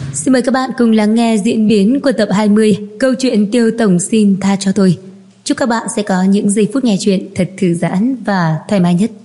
Xin mời các bạn cùng lắng nghe diễn biến của tập 20 câu chuyện Tiêu Tổng xin tha cho tôi. Chúc các bạn sẽ có những giây phút nghe chuyện thật thư giãn và thoải mái nhất.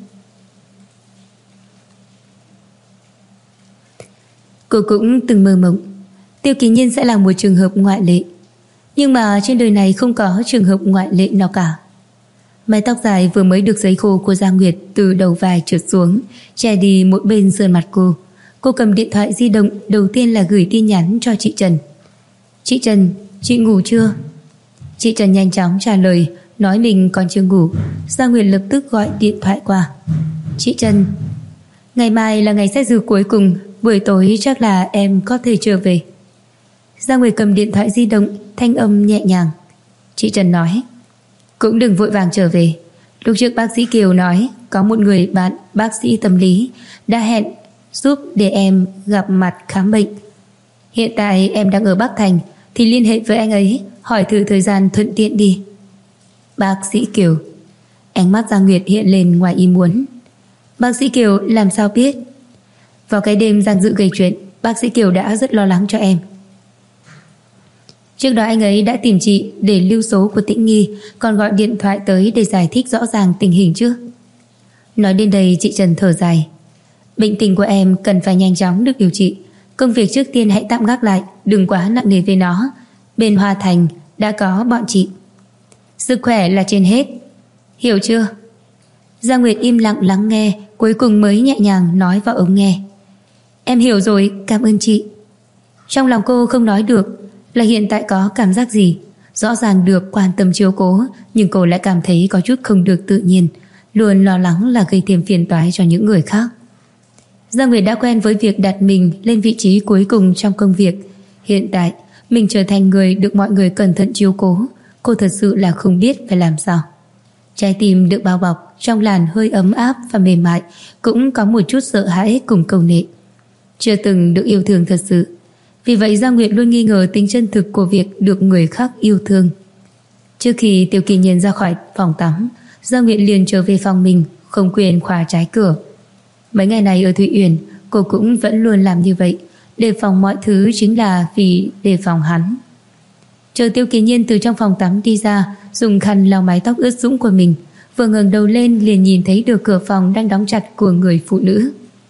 Cô cũng từng mơ mộng Tiêu Kỳ Nhiên sẽ là một trường hợp ngoại lệ, nhưng mà trên đời này không có trường hợp ngoại lệ nào cả. Mái tóc dài vừa mới được sấy khô của Giang Nguyệt từ đầu vai trượt xuống, che đi một bên sườn mặt cô. Cô cầm điện thoại di động, đầu tiên là gửi tin nhắn cho chị Trần. Chị Trần, chị ngủ chưa? Chị Trần nhanh chóng trả lời, nói mình còn chưa ngủ. Giang Nguyệt lập tức gọi điện thoại qua. Chị Trần, ngày mai là ngày xét duyệt cuối cùng, buổi tối chắc là em có thể trở về. Giang Nguyệt cầm điện thoại di động, thanh âm nhẹ nhàng. Chị Trần nói, cũng đừng vội vàng trở về. Lúc trước bác sĩ Kiều nói có một người bạn bác sĩ tâm lý đã hẹn giúp để em gặp mặt khám bệnh. Hiện tại em đang ở Bắc Thành thì liên hệ với anh ấy, hỏi thử thời gian thuận tiện đi. Bác sĩ Kiều. Ánh mắt Giang Nguyệt hiện lên ngoài ý muốn. Bác sĩ Kiều làm sao biết? Vào cái đêm Giang Dự gây chuyện, bác sĩ Kiều đã rất lo lắng cho em. Trước đó anh ấy đã tìm chị để lưu số của Tĩnh Nghi, còn gọi điện thoại tới để giải thích rõ ràng tình hình trước. Nói đến đây chị Trần thở dài. Bệnh tình của em cần phải nhanh chóng được điều trị. Công việc trước tiên hãy tạm gác lại, đừng quá nặng nề với nó. Bên Hoa Thành đã có bọn chị. Sức khỏe là trên hết. Hiểu chưa? Giang Nguyệt im lặng lắng nghe, cuối cùng mới nhẹ nhàng nói vào ống nghe. Em hiểu rồi, cảm ơn chị. Trong lòng cô không nói được là hiện tại có cảm giác gì. Rõ ràng được quan tâm chiếu cố, nhưng cô lại cảm thấy có chút không được tự nhiên, luôn lo lắng là gây thêm phiền toái cho những người khác. Giang Nguyệt đã quen với việc đặt mình lên vị trí cuối cùng trong công việc. Hiện tại mình trở thành người được mọi người cẩn thận chiếu cố, cô thật sự là không biết phải làm sao. Trái tim được bao bọc trong làn hơi ấm áp và mềm mại, cũng có một chút sợ hãi cùng cầu nệ. Chưa từng được yêu thương thật sự, vì vậy Giang Nguyệt luôn nghi ngờ tính chân thực của việc được người khác yêu thương. Trước khi Tiêu Kỳ Nhiên ra khỏi phòng tắm, Giang Nguyệt liền trở về phòng mình, không quên khóa trái cửa. Mấy ngày này ở Thụy Uyển, cô cũng vẫn luôn làm như vậy, đề phòng mọi thứ chính là vì đề phòng hắn. Chờ Tiêu Kỳ Nhiên từ trong phòng tắm đi ra, dùng khăn lau mái tóc ướt sũng của mình, vừa ngẩng đầu lên liền nhìn thấy được cửa phòng đang đóng chặt của người phụ nữ.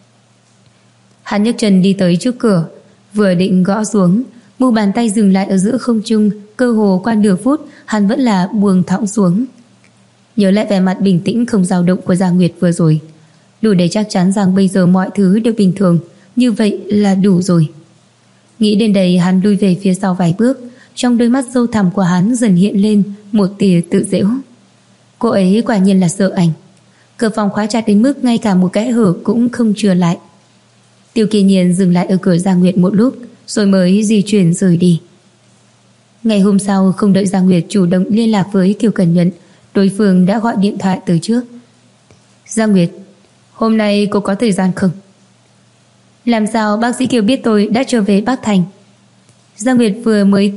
Hắn nhấc chân đi tới trước cửa, vừa định gõ xuống, mu bàn tay dừng lại ở giữa không trung, cơ hồ qua nửa phút hắn vẫn là buông thõng xuống. Nhớ lại vẻ mặt bình tĩnh không dao động của Giang Nguyệt vừa rồi, đủ để chắc chắn rằng bây giờ mọi thứ đều bình thường, như vậy là đủ rồi. Nghĩ đến đây hắn lui về phía sau vài bước, trong đôi mắt sâu thẳm của hắn dần hiện lên một tia tự giễu. Cô ấy quả nhiên là sợ anh. Cửa phòng khóa chặt đến mức ngay cả một kẽ hở cũng không chừa lại. Tiêu Kỳ Nhiên dừng lại ở cửa Giang Nguyệt một lúc rồi mới di chuyển rời đi. Ngày hôm sau, không đợi Giang Nguyệt chủ động liên lạc với Kiều Cẩn Nhuận, đối phương đã gọi điện thoại từ trước. Giang Nguyệt, hôm nay cô có thời gian không? Làm sao bác sĩ Kiều biết tôi đã trở về Bắc Thành? Giang Nguyệt vừa mới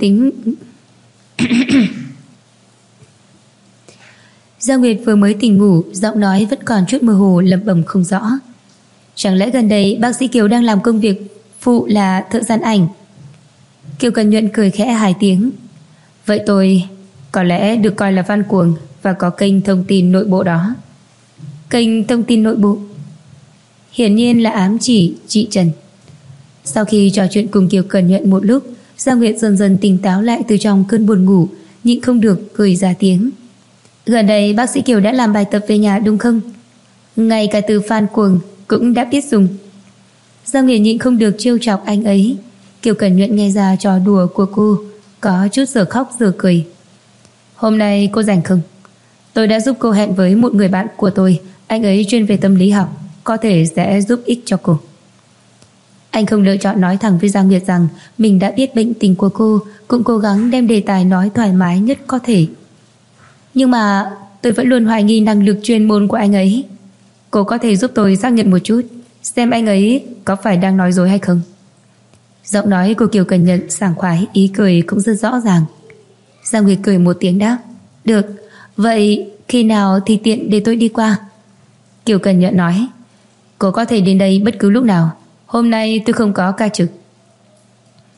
tỉnh ngủ, giọng nói vẫn còn chút mơ hồ, lẩm bẩm không rõ. Chẳng lẽ gần đây bác sĩ Kiều đang làm công việc phụ là thợ dán ảnh? Kiều Cẩn Nhuận cười khẽ 2 tiếng. Vậy tôi có lẽ được coi là fan cuồng và có kênh thông tin nội bộ đó. Kênh thông tin nội bộ? Hiển nhiên là ám chỉ chị Trần. Sau khi trò chuyện cùng Kiều Cẩn Nhuận một lúc, Giang Nguyệt dần dần tỉnh táo lại từ trong cơn buồn ngủ, nhịn không được cười ra tiếng. Gần đây bác sĩ Kiều đã làm bài tập về nhà đúng không? Ngay cả từ fan cuồng cũng đã biết dùng. Giang Nguyệt nhịn không được trêu chọc anh ấy. Kiều Cẩn Nhuận nghe ra trò đùa của cô, có chút giờ khóc giờ cười. Hôm nay cô rảnh không? Tôi đã giúp cô hẹn với một người bạn của tôi, anh ấy chuyên về tâm lý học, có thể sẽ giúp ích cho cô. Anh không lựa chọn nói thẳng với Giang Nguyệt rằng mình đã biết bệnh tình của cô, cũng cố gắng đem đề tài nói thoải mái nhất có thể. Nhưng mà tôi vẫn luôn hoài nghi năng lực chuyên môn của anh ấy. Cô có thể giúp tôi xác nhận một chút, xem anh ấy có phải đang nói dối hay không? Giọng nói của Kiều Cẩn Nhuận sảng khoái, ý cười cũng rất rõ ràng. Giang Nguyệt cười một tiếng đáp. Được, vậy khi nào thì tiện để tôi đi qua? Kiều Cẩn Nhuận nói. Cô có thể đến đây bất cứ lúc nào. Hôm nay tôi không có ca trực.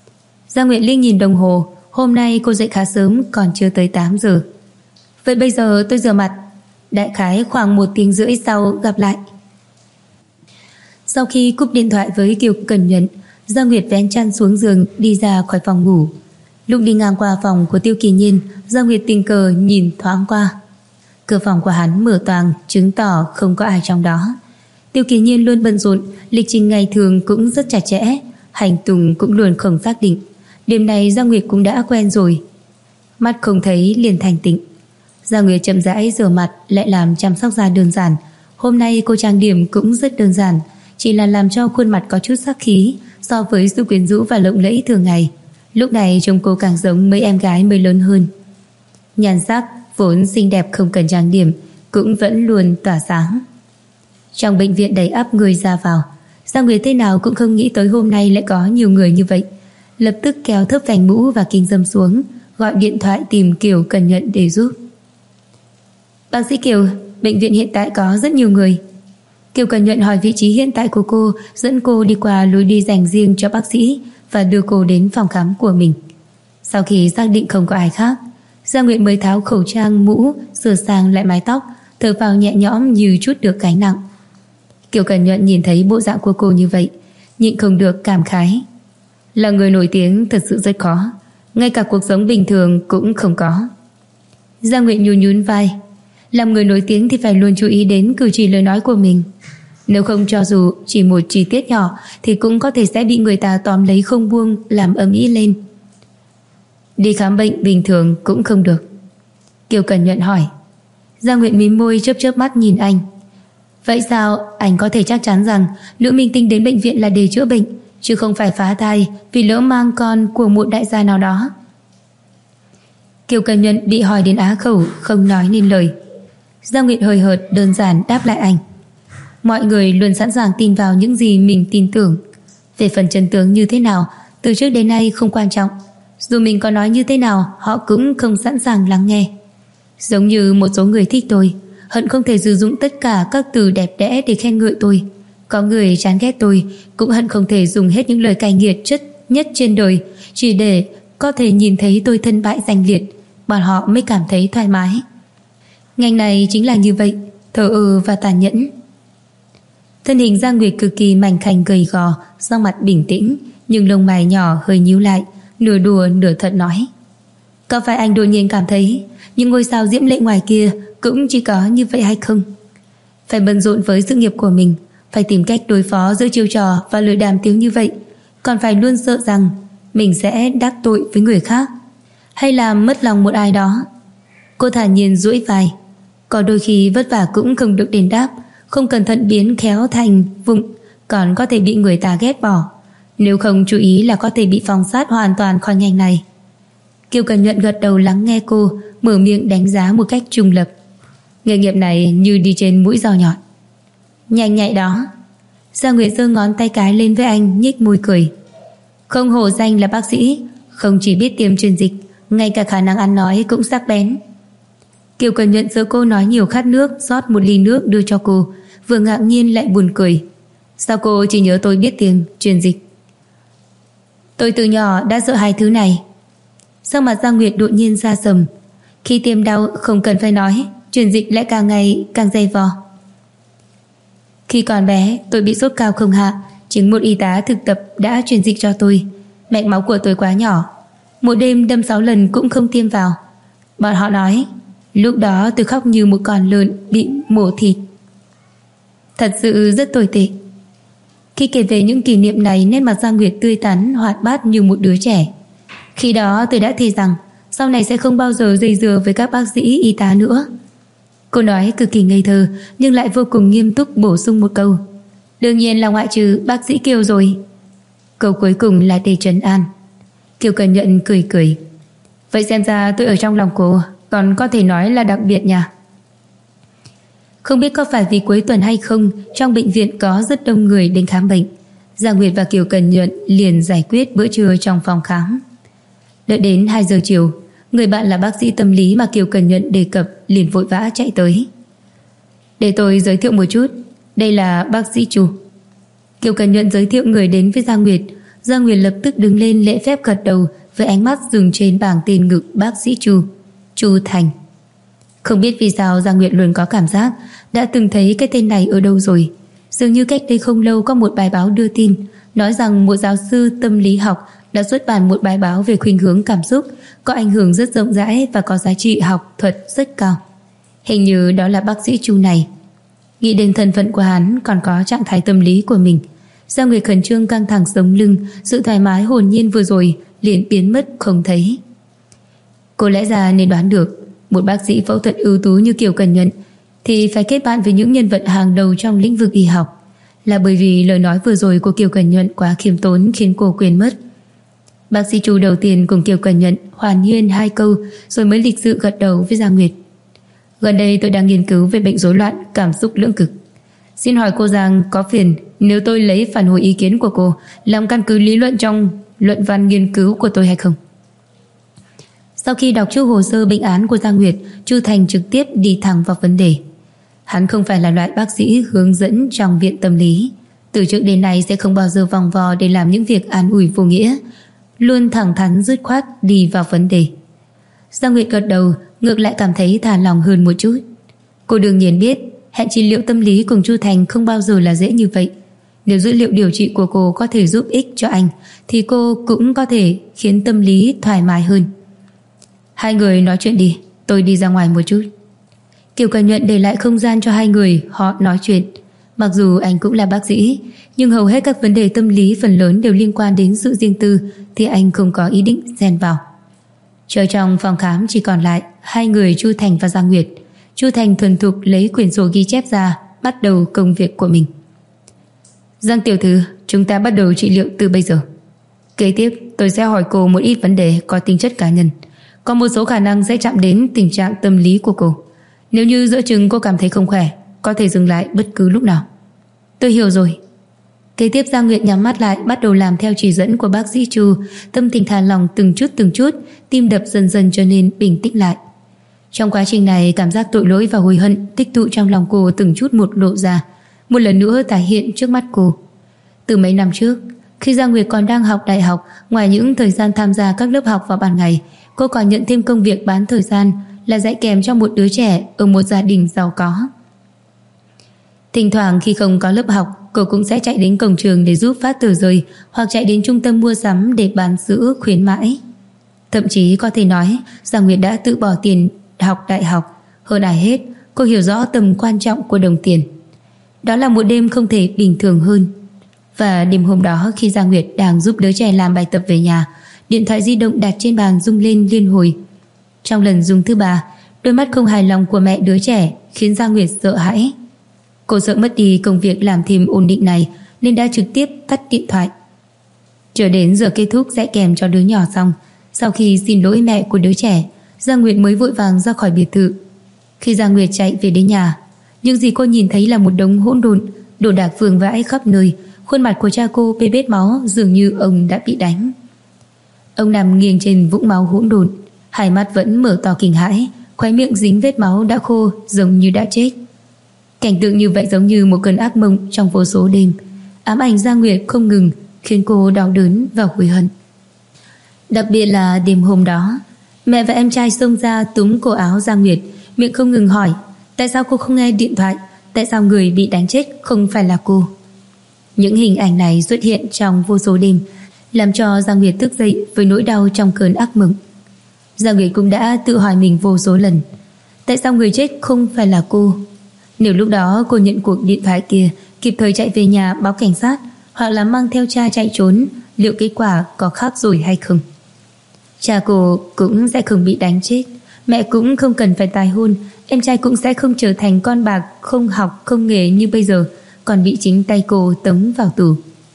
Giang Nguyệt liếc nhìn đồng hồ, hôm nay cô dậy khá sớm, còn chưa tới 8 giờ. Vậy bây giờ tôi rửa mặt, đại khái khoảng 1 tiếng rưỡi sau gặp lại. Sau khi cúp điện thoại với Kiều Cẩn Nhuận, Giang Nguyệt vén chăn xuống giường đi ra khỏi phòng ngủ. Lúc đi ngang qua phòng của Tiêu Kỳ Nhiên, Giang Nguyệt tình cờ nhìn thoáng qua. Cửa phòng của hắn mở toang, chứng tỏ không có ai trong đó. Tiêu Kỳ Nhiên luôn bận rộn, lịch trình ngày thường cũng rất chặt chẽ, hành tung cũng luôn không xác định. Điểm này Giang Nguyệt cũng đã quen rồi. Mắt không thấy liền thành tịnh. Giang Nguyệt chậm rãi rửa mặt, lại làm chăm sóc da đơn giản. Hôm nay cô trang điểm cũng rất đơn giản, chỉ là làm cho khuôn mặt có chút sắc khí so với sự quyến rũ và lộng lẫy thường ngày. Lúc này trông cô càng giống mấy em gái mới lớn hơn. Nhan sắc vốn xinh đẹp không cần trang điểm cũng vẫn luôn tỏa sáng. Trong bệnh viện đầy ắp người ra vào, Giang Nguyệt thế nào cũng không nghĩ tới hôm nay lại có nhiều người như vậy. Lập tức kéo thấp vành mũ và kính râm xuống, gọi điện thoại tìm Kiều Cẩn Nhuận để giúp. Bác sĩ Kiều, bệnh viện hiện tại có rất nhiều người. Kiều Cẩn Nhuận hỏi vị trí hiện tại của cô, dẫn cô đi qua lối đi dành riêng cho bác sĩ và đưa cô đến phòng khám của mình. Sau khi xác định không có ai khác, Giang Nguyệt mới tháo khẩu trang, mũ, sửa sang lại mái tóc, thở vào nhẹ nhõm như chút được gánh nặng. Kiều Cẩn Nhuận nhìn thấy bộ dạng của cô như vậy, nhịn không được cảm khái. Là người nổi tiếng thật sự rất khó, ngay cả cuộc sống bình thường cũng không có. Giang Nguyệt nhún vai. Làm người nổi tiếng thì phải luôn chú ý đến cử chỉ lời nói của mình. Nếu không, cho dù chỉ một chi tiết nhỏ thì cũng có thể sẽ bị người ta tóm lấy không buông, làm ầm ĩ lên. Đi khám bệnh bình thường cũng không được. Kiều Cẩn Nhuận hỏi. Giang Nguyệt mím môi, chớp mắt nhìn anh. Vậy sao anh có thể chắc chắn rằng nữ minh tinh đến bệnh viện là để chữa bệnh, chứ không phải phá thai vì lỡ mang con của một đại gia nào đó? Kiều Cẩn Nhuận bị hỏi đến á khẩu, không nói nên lời. Giang Nguyệt hời hợt đơn giản đáp lại anh. Mọi người luôn sẵn sàng tin vào những gì mình tin tưởng. Về phần chân tướng như thế nào, từ trước đến nay không quan trọng. Dù mình có nói như thế nào, họ cũng không sẵn sàng lắng nghe. Giống như một số người thích tôi, hận không thể sử dụng tất cả các từ đẹp đẽ để khen ngợi tôi. Có người chán ghét tôi, cũng hận không thể dùng hết những lời cay nghiệt nhất trên đời, chỉ để có thể nhìn thấy tôi thân bại danh liệt, bọn họ mới cảm thấy thoải mái. Ngành này chính là như vậy, thờ ơ và tàn nhẫn. Thân hình Giang Nguyệt cực kỳ mảnh khảnh gầy gò, sắc mặt bình tĩnh, nhưng lông mày nhỏ hơi nhíu lại, nửa đùa nửa thật nói. Có phải anh đột nhiên cảm thấy những ngôi sao diễm lệ ngoài kia cũng chỉ có như vậy hay không? Phải bận rộn với sự nghiệp của mình, phải tìm cách đối phó giữa chiêu trò và lời đàm tiếu như vậy, còn phải luôn sợ rằng mình sẽ đắc tội với người khác hay làm mất lòng một ai đó. Cô thản nhiên duỗi vai. Có đôi khi vất vả cũng không được đền đáp, không cẩn thận biến khéo thành vụng, còn có thể bị người ta ghét bỏ. Nếu không chú ý là có thể bị phong sát hoàn toàn khỏi ngành này. Kiều Cẩn Nhuận gật đầu lắng nghe cô, mở miệng đánh giá một cách trung lập. Nghề nghiệp này như đi trên mũi dao nhọn. Nhanh nhạy đó. Giang Nguyệt giơ ngón tay cái lên với anh, nhếch môi cười. Không hổ danh là bác sĩ, không chỉ biết tiêm truyền dịch, ngay cả khả năng ăn nói cũng sắc bén. Kiều Cẩn Nhuận sợ cô nói nhiều khát nước, rót một ly nước đưa cho cô, vừa ngạc nhiên lại buồn cười. Sao cô chỉ nhớ tôi biết tiêm truyền dịch? Tôi từ nhỏ đã sợ hai thứ này. Sắc mặt Giang Nguyệt đột nhiên ra sầm. Khi tiêm đau không cần phải nói, truyền dịch lại càng ngày càng dày vò. Khi còn bé tôi bị sốt cao không hạ, chính một y tá thực tập đã truyền dịch cho tôi. Mạch máu của tôi quá nhỏ, một đêm đâm 6 lần cũng không tiêm vào. Bọn họ nói lúc đó tôi khóc như một con lợn bị mổ thịt. Thật sự rất tồi tệ. Khi kể về những kỷ niệm này, nét mặt Giang Nguyệt tươi tắn, hoạt bát như một đứa trẻ. Khi đó tôi đã thề rằng sau này sẽ không bao giờ dây dưa với các bác sĩ y tá nữa. Cô nói cực kỳ ngây thơ, nhưng lại vô cùng nghiêm túc bổ sung một câu. Đương nhiên là ngoại trừ bác sĩ Kiều rồi. Câu cuối cùng là để trấn an. Kiều Cẩn Nhuận cười cười. Vậy xem ra tôi ở trong lòng cô còn có thể nói là đặc biệt nha. Không biết có phải vì cuối tuần hay không, trong bệnh viện có rất đông người đến khám bệnh. Giang Nguyệt và Kiều Cẩn Nhuận liền giải quyết bữa trưa trong phòng khám. Đợi đến 2 giờ chiều, người bạn là bác sĩ tâm lý mà Kiều Cẩn Nhuận đề cập liền vội vã chạy tới. Để tôi giới thiệu một chút, đây là bác sĩ Chu. Kiều Cẩn Nhuận giới thiệu người đến với Giang Nguyệt. Giang Nguyệt lập tức đứng lên lễ phép gật đầu, với ánh mắt dừng trên bảng tên ngực bác sĩ Chu Thành. Không biết vì sao Giang Nguyệt luôn có cảm giác đã từng thấy cái tên này ở đâu rồi. Dường như cách đây không lâu có một bài báo đưa tin nói rằng một giáo sư tâm lý học đã xuất bản một bài báo về khuynh hướng cảm xúc có ảnh hưởng rất rộng rãi và có giá trị học thuật rất cao. Hình như đó là bác sĩ Chu này. Nghĩ đến thân phận của hắn còn có trạng thái tâm lý của mình, Giang Nguyệt khẩn trương căng thẳng sống lưng, sự thoải mái hồn nhiên vừa rồi liền biến mất không thấy. Cô lẽ ra nên đoán được một bác sĩ phẫu thuật ưu tú như Kiều Cần Nhuận thì phải kết bạn với những nhân vật hàng đầu trong lĩnh vực y học, là bởi vì lời nói vừa rồi của Kiều Cần Nhuận quá khiêm tốn khiến cô quên mất. Bác sĩ Chu đầu tiên cùng Kiều Cần Nhuận hoàn huyên 2 câu rồi mới lịch sự gật đầu với Giang Nguyệt. Gần đây tôi đang nghiên cứu về bệnh rối loạn cảm xúc lưỡng cực. Xin hỏi cô Giang có phiền nếu tôi lấy phản hồi ý kiến của cô làm căn cứ lý luận trong luận văn nghiên cứu của tôi hay không? Sau khi đọc trước hồ sơ bệnh án của Giang Nguyệt, Chu Thành trực tiếp đi thẳng vào vấn đề. Hắn không phải là loại bác sĩ hướng dẫn trong viện tâm lý, từ trước đến nay sẽ không bao giờ vòng vo để làm những việc an ủi vô nghĩa, luôn thẳng thắn dứt khoát đi vào vấn đề. Giang Nguyệt gật đầu, ngược lại cảm thấy thả lòng hơn một chút. Cô đương nhiên biết hẹn trị liệu tâm lý cùng Chu Thành không bao giờ là dễ như vậy. Nếu dữ liệu điều trị của cô có thể giúp ích cho anh thì cô cũng có thể khiến tâm lý thoải mái hơn. Hai người nói chuyện đi, tôi đi ra ngoài một chút. Kiều Cần Nhuận để lại không gian cho hai người họ nói chuyện. Mặc dù anh cũng là bác sĩ, nhưng hầu hết các vấn đề tâm lý phần lớn đều liên quan đến sự riêng tư thì anh không có ý định xen vào. Chờ trong phòng khám chỉ còn lại hai người Chu Thành và Giang Nguyệt. Chu Thành thuần thục lấy quyển sổ ghi chép ra, bắt đầu công việc của mình. Giang tiểu thư, chúng ta bắt đầu trị liệu từ bây giờ. Kế tiếp tôi sẽ hỏi cô một ít vấn đề có tính chất cá nhân, có một số khả năng sẽ chạm đến tình trạng tâm lý của cô. Nếu như giữa chừng cô cảm thấy không khỏe, có thể dừng lại bất cứ lúc nào. Tôi hiểu rồi. Kế tiếp Giang Nguyệt nhắm mắt lại, bắt đầu làm theo chỉ dẫn của bác sĩ Chu, tâm tình thả lỏng từng chút, tim đập dần dần trở nên bình tĩnh lại. Trong quá trình này, cảm giác tội lỗi và hối hận tích tụ trong lòng cô từng chút một lộ ra, một lần nữa tái hiện trước mắt cô. Từ mấy năm trước, khi Giang Nguyệt còn đang học đại học, ngoài những thời gian tham gia các lớp học vào ban ngày, cô còn nhận thêm công việc bán thời gian là dạy kèm cho một đứa trẻ ở một gia đình giàu có. Thỉnh thoảng khi không có lớp học, cô cũng sẽ chạy đến cổng trường để giúp phát tờ rơi, hoặc chạy đến trung tâm mua sắm để bán sữa khuyến mãi. Thậm chí có thể nói Giang Nguyệt đã tự bỏ tiền học đại học. Hơn ai hết, cô hiểu rõ tầm quan trọng của đồng tiền. Đó là một đêm không thể bình thường hơn. Và đêm hôm đó, khi Giang Nguyệt đang giúp đứa trẻ làm bài tập về nhà, điện thoại di động đặt trên bàn rung lên liên hồi. Trong lần rung thứ 3, đôi mắt không hài lòng của mẹ đứa trẻ khiến Giang Nguyệt sợ hãi. Cô sợ mất đi công việc làm thêm ổn định này nên đã trực tiếp tắt điện thoại. Chờ đến giờ kết thúc dạy kèm cho đứa nhỏ xong, sau khi xin lỗi mẹ của đứa trẻ, Giang Nguyệt mới vội vàng ra khỏi biệt thự. Khi Giang Nguyệt chạy về đến nhà, những gì cô nhìn thấy là một đống hỗn độn, đồ đạc vương vãi khắp nơi. Khuôn mặt của cha cô bê bết máu, dường như ông đã bị đánh. Ông nằm nghiêng trên vũng máu hỗn độn, hai mắt vẫn mở to kinh hãi, khóe miệng dính vết máu đã khô, giống như đã chết. Cảnh tượng như vậy giống như một cơn ác mộng trong vô số đêm, ám ảnh Giang Nguyệt không ngừng, khiến cô đau đớn và hối hận. Đặc biệt là đêm hôm đó, mẹ và em trai xông ra túm cổ áo Giang Nguyệt, miệng không ngừng hỏi tại sao cô không nghe điện thoại, tại sao người bị đánh chết không phải là cô. Những hình ảnh này xuất hiện trong vô số đêm, làm cho Giang Nguyệt thức dậy với nỗi đau trong cơn ác mộng. Giang Nguyệt cũng đã tự hỏi mình vô số lần, tại sao người chết không phải là cô. Nếu lúc đó cô nhận cuộc điện thoại kia, kịp thời chạy về nhà báo cảnh sát, hoặc là mang theo cha chạy trốn, liệu kết quả có khác rồi hay không? Cha cô cũng sẽ không bị đánh chết, mẹ cũng không cần phải tái hôn, em trai cũng sẽ không trở thành con bạc không học không nghề như bây giờ, còn bị chính tay cô tống vào tù.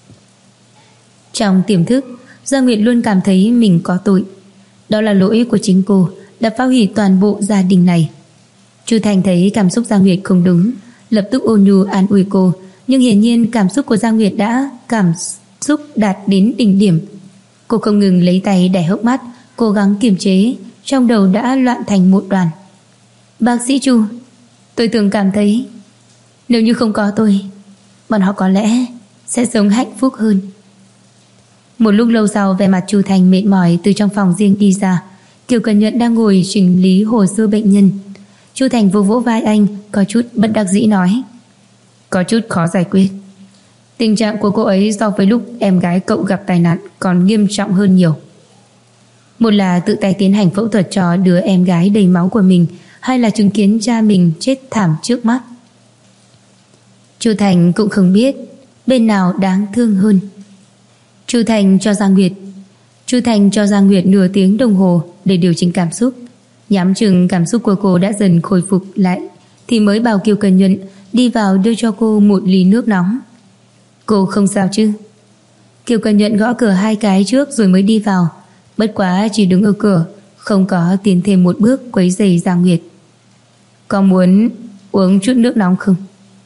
Trong tiềm thức, Giang Nguyệt luôn cảm thấy mình có tội. Đó là lỗi của chính cô đã phá hủy toàn bộ gia đình này. Chu Thành thấy cảm xúc Giang Nguyệt không đúng, lập tức ôn nhu an ủi cô, nhưng hiển nhiên cảm xúc của Giang Nguyệt đã cảm xúc đạt đến đỉnh điểm. Cô không ngừng lấy tay đè hốc mắt, cố gắng kiềm chế, trong đầu đã loạn thành một đoàn. Bác sĩ Chu, tôi thường cảm thấy nếu như không có tôi, bọn họ có lẽ sẽ sống hạnh phúc hơn. Một lúc lâu sau, vẻ mặt Chu Thành mệt mỏi từ trong phòng riêng đi ra. Kiều Cần Nhuận đang ngồi chỉnh lý hồ sơ bệnh nhân. Chu Thành vỗ vỗ vai anh, có chút bất đắc dĩ nói: có chút khó giải quyết. Tình trạng của cô ấy so với lúc em gái cậu gặp tai nạn còn nghiêm trọng hơn nhiều. Một là tự tay tiến hành phẫu thuật cho đứa em gái đầy máu của mình, hay là chứng kiến cha mình chết thảm trước mắt. Chu Thành cũng không biết bên nào đáng thương hơn. Chu Thành cho Giang Nguyệt nửa tiếng đồng hồ để điều chỉnh cảm xúc. Nhắm chừng cảm xúc của cô đã dần khôi phục lại thì mới bảo Kiều Cần Nhuận đi vào đưa cho cô một ly nước nóng. Cô không sao chứ? Kiều Cần Nhuận gõ cửa 2 cái trước rồi mới đi vào. Bất quá chỉ đứng ở cửa, không có tiến thêm một bước quấy rầy Giang Nguyệt. Có muốn uống chút nước nóng không?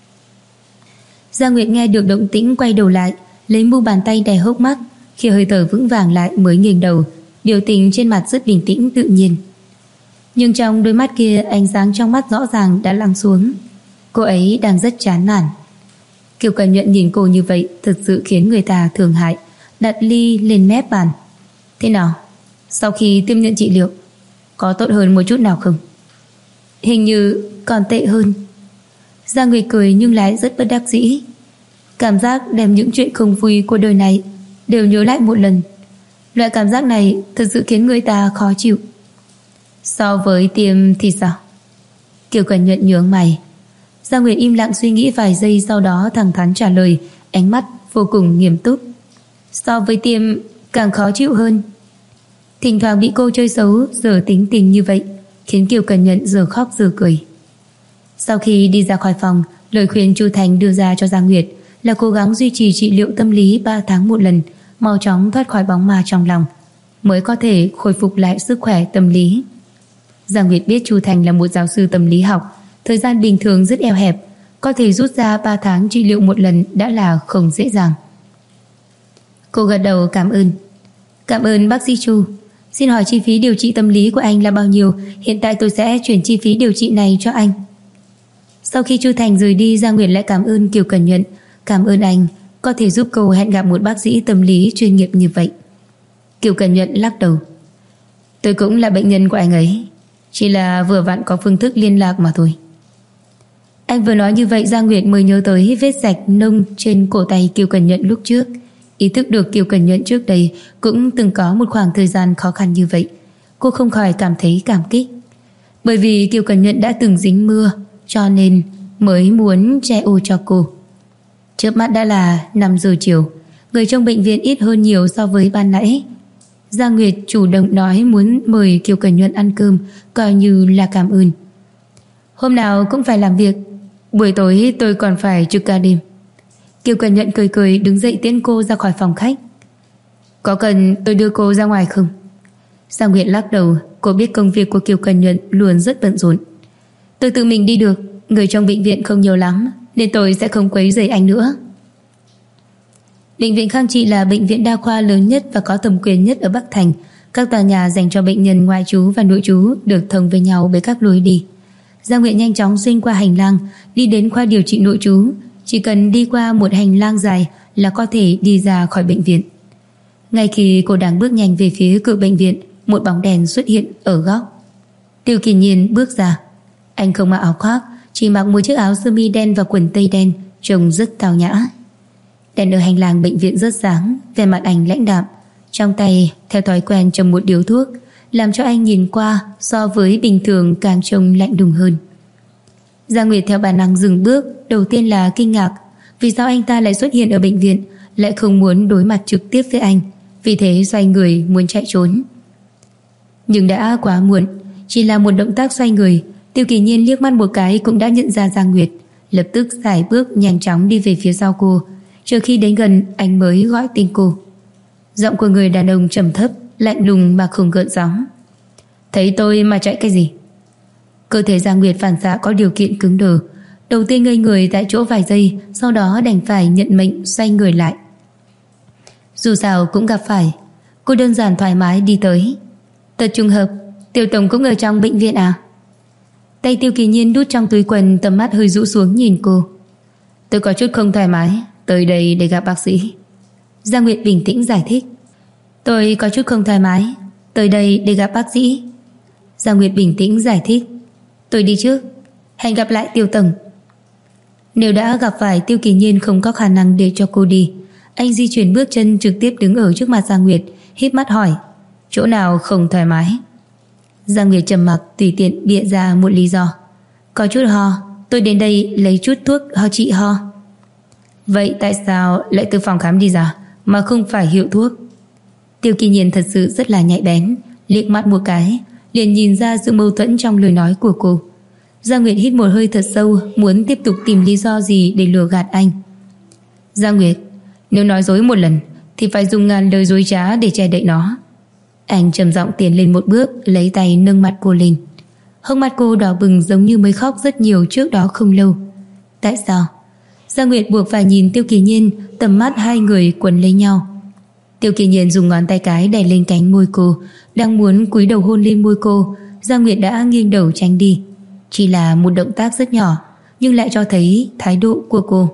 Giang Nguyệt nghe được động tĩnh quay đầu lại, lấy mu bàn tay đè hốc mắt. Khi hơi thở vững vàng lại mới nghiêng đầu, biểu tình trên mặt rất bình tĩnh tự nhiên. Nhưng trong đôi mắt kia, ánh sáng trong mắt rõ ràng đã lắng xuống. Cô ấy đang rất chán nản. Kiều Cần Nhuận nhìn cô như vậy thật sự khiến người ta thương hại, đặt ly lên mép bàn. Thế nào? Sau khi tiếp nhận trị liệu, có tốt hơn một chút nào không? Hình như còn tệ hơn. Giang Nguyệt cười nhưng lại rất bất đắc dĩ. Cảm giác đem những chuyện không vui của đời này đều nhớ lại một lần. Loại cảm giác này thật sự khiến người ta khó chịu. So với tiêm thì sao? Kiều Cần Nhuận nhướng mày. Giang Nguyệt im lặng suy nghĩ vài giây, sau đó thẳng thắn trả lời, ánh mắt vô cùng nghiêm túc. So với tiêm càng khó chịu hơn. Thỉnh thoảng bị cô chơi xấu, giờ tính tình như vậy, khiến Kiều Cần Nhuận giờ khóc giờ cười. Sau khi đi ra khỏi phòng, lời khuyên Chu Thành đưa ra cho Giang Nguyệt là cố gắng duy trì trị liệu tâm lý 3 tháng một lần, mau chóng thoát khỏi bóng ma trong lòng, mới có thể khôi phục lại sức khỏe tâm lý. Giang Nguyệt biết Chu Thành là một giáo sư tâm lý học, thời gian bình thường rất eo hẹp, có thể rút ra 3 tháng trị liệu một lần đã là không dễ dàng. Cô gật đầu cảm ơn. Cảm ơn bác sĩ Chu. Xin hỏi chi phí điều trị tâm lý của anh là bao nhiêu? Hiện tại tôi sẽ chuyển chi phí điều trị này cho anh. Sau khi Chu Thành rời đi, Giang Nguyệt lại cảm ơn Kiều Cần Nhuận. Cảm ơn anh có thể giúp cô hẹn gặp một bác sĩ tâm lý chuyên nghiệp như vậy. Kiều Cần Nhuận lắc đầu. Tôi cũng là bệnh nhân của anh ấy, chỉ là vừa vặn có phương thức liên lạc mà thôi. Anh vừa nói như vậy, Giang Nguyệt mới nhớ tới vết rạch nông trên cổ tay Kiều Cần Nhuận lúc trước. Ý thức được Kiều Cần Nhuận trước đây cũng từng có một khoảng thời gian khó khăn như vậy. Cô không khỏi cảm thấy cảm kích. Bởi vì Kiều Cần Nhuận đã từng dính mưa, cho nên mới muốn che ô cho cô. Chớp mắt đã là 5 giờ chiều. Người trong bệnh viện ít hơn nhiều so với ban nãy. Giang Nguyệt chủ động nói muốn mời Kiều Cần Nhuận ăn cơm, coi như là cảm ơn. Hôm nào cũng phải làm việc, buổi tối tôi còn phải trực ca đêm. Kiều Cần Nhuận cười cười đứng dậy tiễn cô ra khỏi phòng khách. Có cần tôi đưa cô ra ngoài không? Giang Nguyệt lắc đầu. Cô biết công việc của Kiều Cần Nhuận luôn rất bận rộn. Tôi tự mình đi được, người trong bệnh viện không nhiều lắm, nên tôi sẽ không quấy rầy anh nữa. Bệnh viện Khang Trị là bệnh viện đa khoa lớn nhất và có thẩm quyền nhất ở Bắc Thành. Các tòa nhà dành cho bệnh nhân ngoại trú và nội trú được thông với nhau bởi các lối đi. Giang Nguyệt nhanh chóng xuyên qua hành lang, đi đến khoa điều trị nội trú. Chỉ cần đi qua một hành lang dài là có thể đi ra khỏi bệnh viện. Ngay khi cô đang bước nhanh về phía cửa bệnh viện, một bóng đèn xuất hiện ở góc. Tiêu Kỳ Nhiên bước ra. Anh không mặc áo khoác, chỉ mặc một chiếc áo sơ mi đen và quần tây đen, trông rất tao nhã. Đèn ở hành lang bệnh viện rất sáng, vẻ mặt anh lãnh đạm, trong tay theo thói quen châm một điếu thuốc, làm cho anh nhìn qua so với bình thường càng trông lạnh lùng hơn. Giang Nguyệt theo bản năng dừng bước, đầu tiên là kinh ngạc, vì sao anh ta lại xuất hiện ở bệnh viện, lại không muốn đối mặt trực tiếp với anh, vì thế xoay người muốn chạy trốn. Nhưng đã quá muộn, chỉ là một động tác xoay người, Tiêu Kỳ Nhiên liếc mắt một cái cũng đã nhận ra Giang Nguyệt, lập tức sải bước nhanh chóng đi về phía sau cô. Chờ khi đến gần, anh mới gọi tên cô. Giọng của người đàn ông trầm thấp, lạnh lùng mà không gợn sóng. Thấy tôi mà chạy cái gì? Cơ thể Giang Nguyệt phản xạ có điều kiện cứng đờ, đầu tiên ngây người tại chỗ vài giây, sau đó đành phải nhận mệnh xoay người lại. Dù sao cũng gặp phải, cô đơn giản thoải mái đi tới. Thật trùng hợp, Tiêu tổng cũng ở trong bệnh viện à? Tay Tiêu Kỳ Nhiên đút trong túi quần, tầm mắt hơi rũ xuống nhìn cô. Tôi có chút không thoải mái, tới đây để gặp bác sĩ. Giang Nguyệt bình tĩnh giải thích. Tôi có chút không thoải mái, tới đây để gặp bác sĩ. Giang Nguyệt bình tĩnh giải thích. Tôi đi trước, hẹn gặp lại Tiêu tổng. Nếu đã gặp phải, Tiêu Kỳ Nhiên không có khả năng để cho cô đi. Anh di chuyển bước chân trực tiếp đứng ở trước mặt Giang Nguyệt, híp mắt hỏi, chỗ nào không thoải mái? Giang Nguyệt trầm mặc, tùy tiện bịa ra một lý do. Có chút ho, tôi đến đây lấy chút thuốc ho trị ho. Vậy tại sao lại từ phòng khám đi ra mà không phải hiệu thuốc? Tiêu Kỳ Nhiên thật sự rất là nhạy bén, liếc mắt một cái liền nhìn ra sự mâu thuẫn trong lời nói của cô. Giang Nguyệt hít một hơi thật sâu, muốn tiếp tục tìm lý do gì để lừa gạt anh. Giang Nguyệt, nếu nói dối một lần thì phải dùng ngàn lời dối trá để che đậy nó. Anh trầm giọng tiến lên một bước, lấy tay nâng mặt cô lên. Hốc mắt cô đỏ bừng giống như mới khóc rất nhiều trước đó không lâu. Tại sao? Giang Nguyệt buộc phải nhìn Tiêu Kỳ Nhiên, tầm mắt hai người quấn lấy nhau. Tiêu Kỳ Nhiên dùng ngón tay cái đè lên cánh môi cô, đang muốn cúi đầu hôn lên môi cô. Giang Nguyệt đã nghiêng đầu tránh đi. Chỉ là một động tác rất nhỏ, nhưng lại cho thấy thái độ của cô.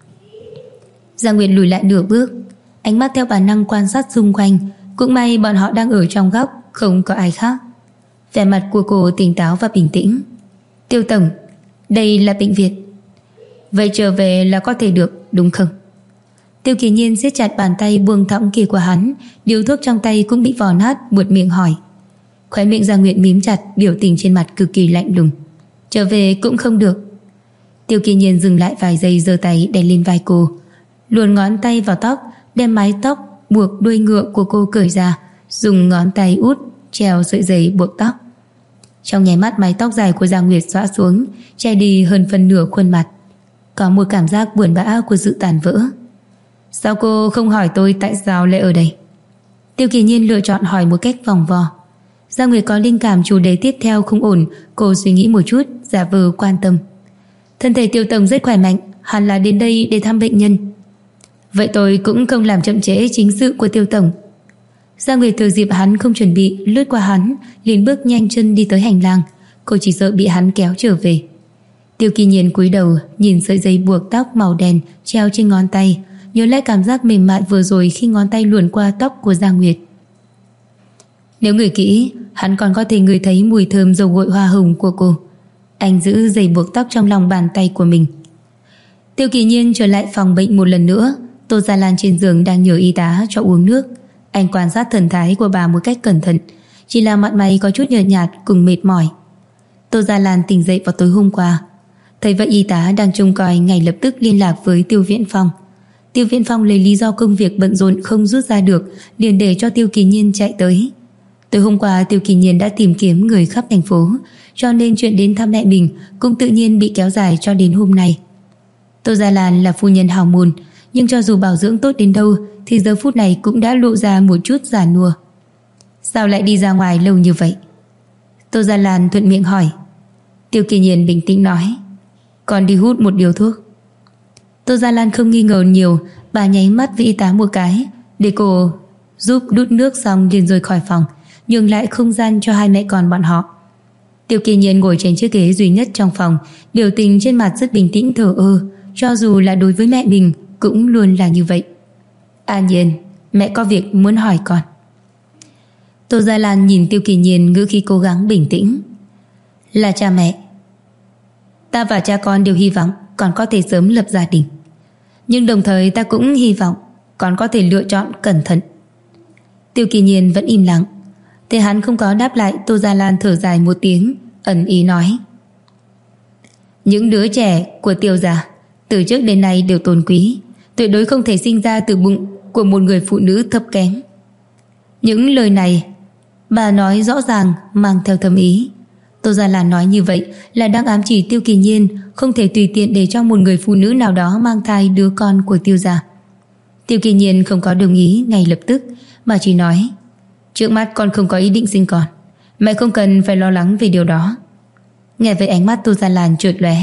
Giang Nguyệt lùi lại nửa bước, ánh mắt theo bản năng quan sát xung quanh. Cũng may bọn họ đang ở trong góc, không có ai khác. Vẻ mặt của cô tỉnh táo và bình tĩnh. Tiêu tổng, đây là bệnh viện. Vậy trở về là có thể được, đúng không? Tiêu Kỳ Nhiên siết chặt bàn tay buông thõng kia của hắn, điếu thuốc trong tay cũng bị vò nát, buột miệng hỏi. Khóe miệng Giang Nguyệt mím chặt, biểu tình trên mặt cực kỳ lạnh lùng. Trở về cũng không được. Tiêu Kỳ Nhiên dừng lại vài giây, giơ tay đè lên vai cô, luồn ngón tay vào tóc, đem mái tóc buộc đuôi ngựa của cô cởi ra, dùng ngón tay út treo sợi dây buộc tóc. Trong nháy mắt mái tóc dài của Giang Nguyệt xõa xuống, che đi hơn phần nửa khuôn mặt. Có một cảm giác buồn bã của sự tàn vỡ. Sao cô không hỏi tôi tại sao lại ở đây? Tiêu Kỳ Nhiên lựa chọn hỏi một cách vòng vo. Giang Nguyệt có linh cảm chủ đề tiếp theo không ổn, cô suy nghĩ một chút, giả vờ quan tâm. Thân thể Tiêu tổng rất khỏe mạnh, hẳn là đến đây để thăm bệnh nhân. Vậy tôi cũng không làm chậm trễ chính sự của Tiêu tổng. Giang Nguyệt thừa dịp hắn không chuẩn bị, lướt qua hắn, liền bước nhanh chân đi tới hành lang. Cô chỉ sợ bị hắn kéo trở về. Tiêu Kỳ Nhiên cúi đầu nhìn sợi dây buộc tóc màu đen treo trên ngón tay, nhớ lại cảm giác mềm mại vừa rồi khi ngón tay luồn qua tóc của Giang Nguyệt. Nếu ngửi kỹ, hắn còn có thể ngửi thấy mùi thơm dầu gội hoa hồng của cô. Anh giữ dây buộc tóc trong lòng bàn tay của mình. Tiêu Kỳ Nhiên trở lại phòng bệnh một lần nữa. Tô Gia Lan trên giường đang nhờ y tá cho uống nước. Anh quan sát thần thái của bà một cách cẩn thận, chỉ là mặt mày có chút nhợt nhạt cùng mệt mỏi. Tô Gia Lan tỉnh dậy vào tối hôm qua. Thấy vậy y tá đang trông coi ngay lập tức liên lạc với Tiêu Viễn Phong. Tiêu Viễn Phong lấy lý do công việc bận rộn không rút ra được, liền để cho Tiêu Kỳ Nhiên chạy tới. Tối hôm qua Tiêu Kỳ Nhiên đã tìm kiếm người khắp thành phố, cho nên chuyện đến thăm mẹ mình cũng tự nhiên bị kéo dài cho đến hôm nay. Tô Gia Lan là phu nhân hào môn, nhưng cho dù bảo dưỡng tốt đến đâu thì giờ phút này cũng đã lộ ra một chút già nua. Sao lại đi ra ngoài lâu như vậy? Tô Gia Lan thuận miệng hỏi. Tiêu Kỳ Nhiên bình tĩnh nói, còn đi hút một điếu thuốc. Tô Gia Lan không nghi ngờ nhiều, bà nháy mắt với y tá một cái để cô giúp đút nước xong liền rời khỏi phòng, nhường lại không gian cho hai mẹ con bọn họ. Tiêu Kỳ Nhiên ngồi trên chiếc ghế duy nhất trong phòng, biểu tình trên mặt rất bình tĩnh thờ ơ, cho dù là đối với mẹ mình cũng luôn là như vậy. An Nhiên, mẹ có việc muốn hỏi con. Tô Gia Lan nhìn Tiêu Kỳ Nhiên, ngữ khí cố gắng bình tĩnh. Là cha mẹ, ta và cha con đều hy vọng con có thể sớm lập gia đình, nhưng đồng thời ta cũng hy vọng con có thể lựa chọn cẩn thận. Tiêu Kỳ Nhiên vẫn im lặng. Thế hắn không có đáp lại, Tô Gia Lan thở dài một tiếng, ẩn ý nói, những đứa trẻ của Tiêu gia từ trước đến nay đều tôn quý, tuyệt đối không thể sinh ra từ bụng của một người phụ nữ thấp kém. Những lời này bà nói rõ ràng mang theo thâm ý. Tô Gia Lan nói như vậy là đang ám chỉ Tiêu Kỳ Nhiên không thể tùy tiện để cho một người phụ nữ nào đó mang thai đứa con của Tiêu gia. Tiêu Kỳ Nhiên không có đồng ý ngay lập tức, mà chỉ nói, trước mắt con không có ý định sinh con, mẹ không cần phải lo lắng về điều đó. Nghe vậy ánh mắt Tô Gia Lan chợt lóe.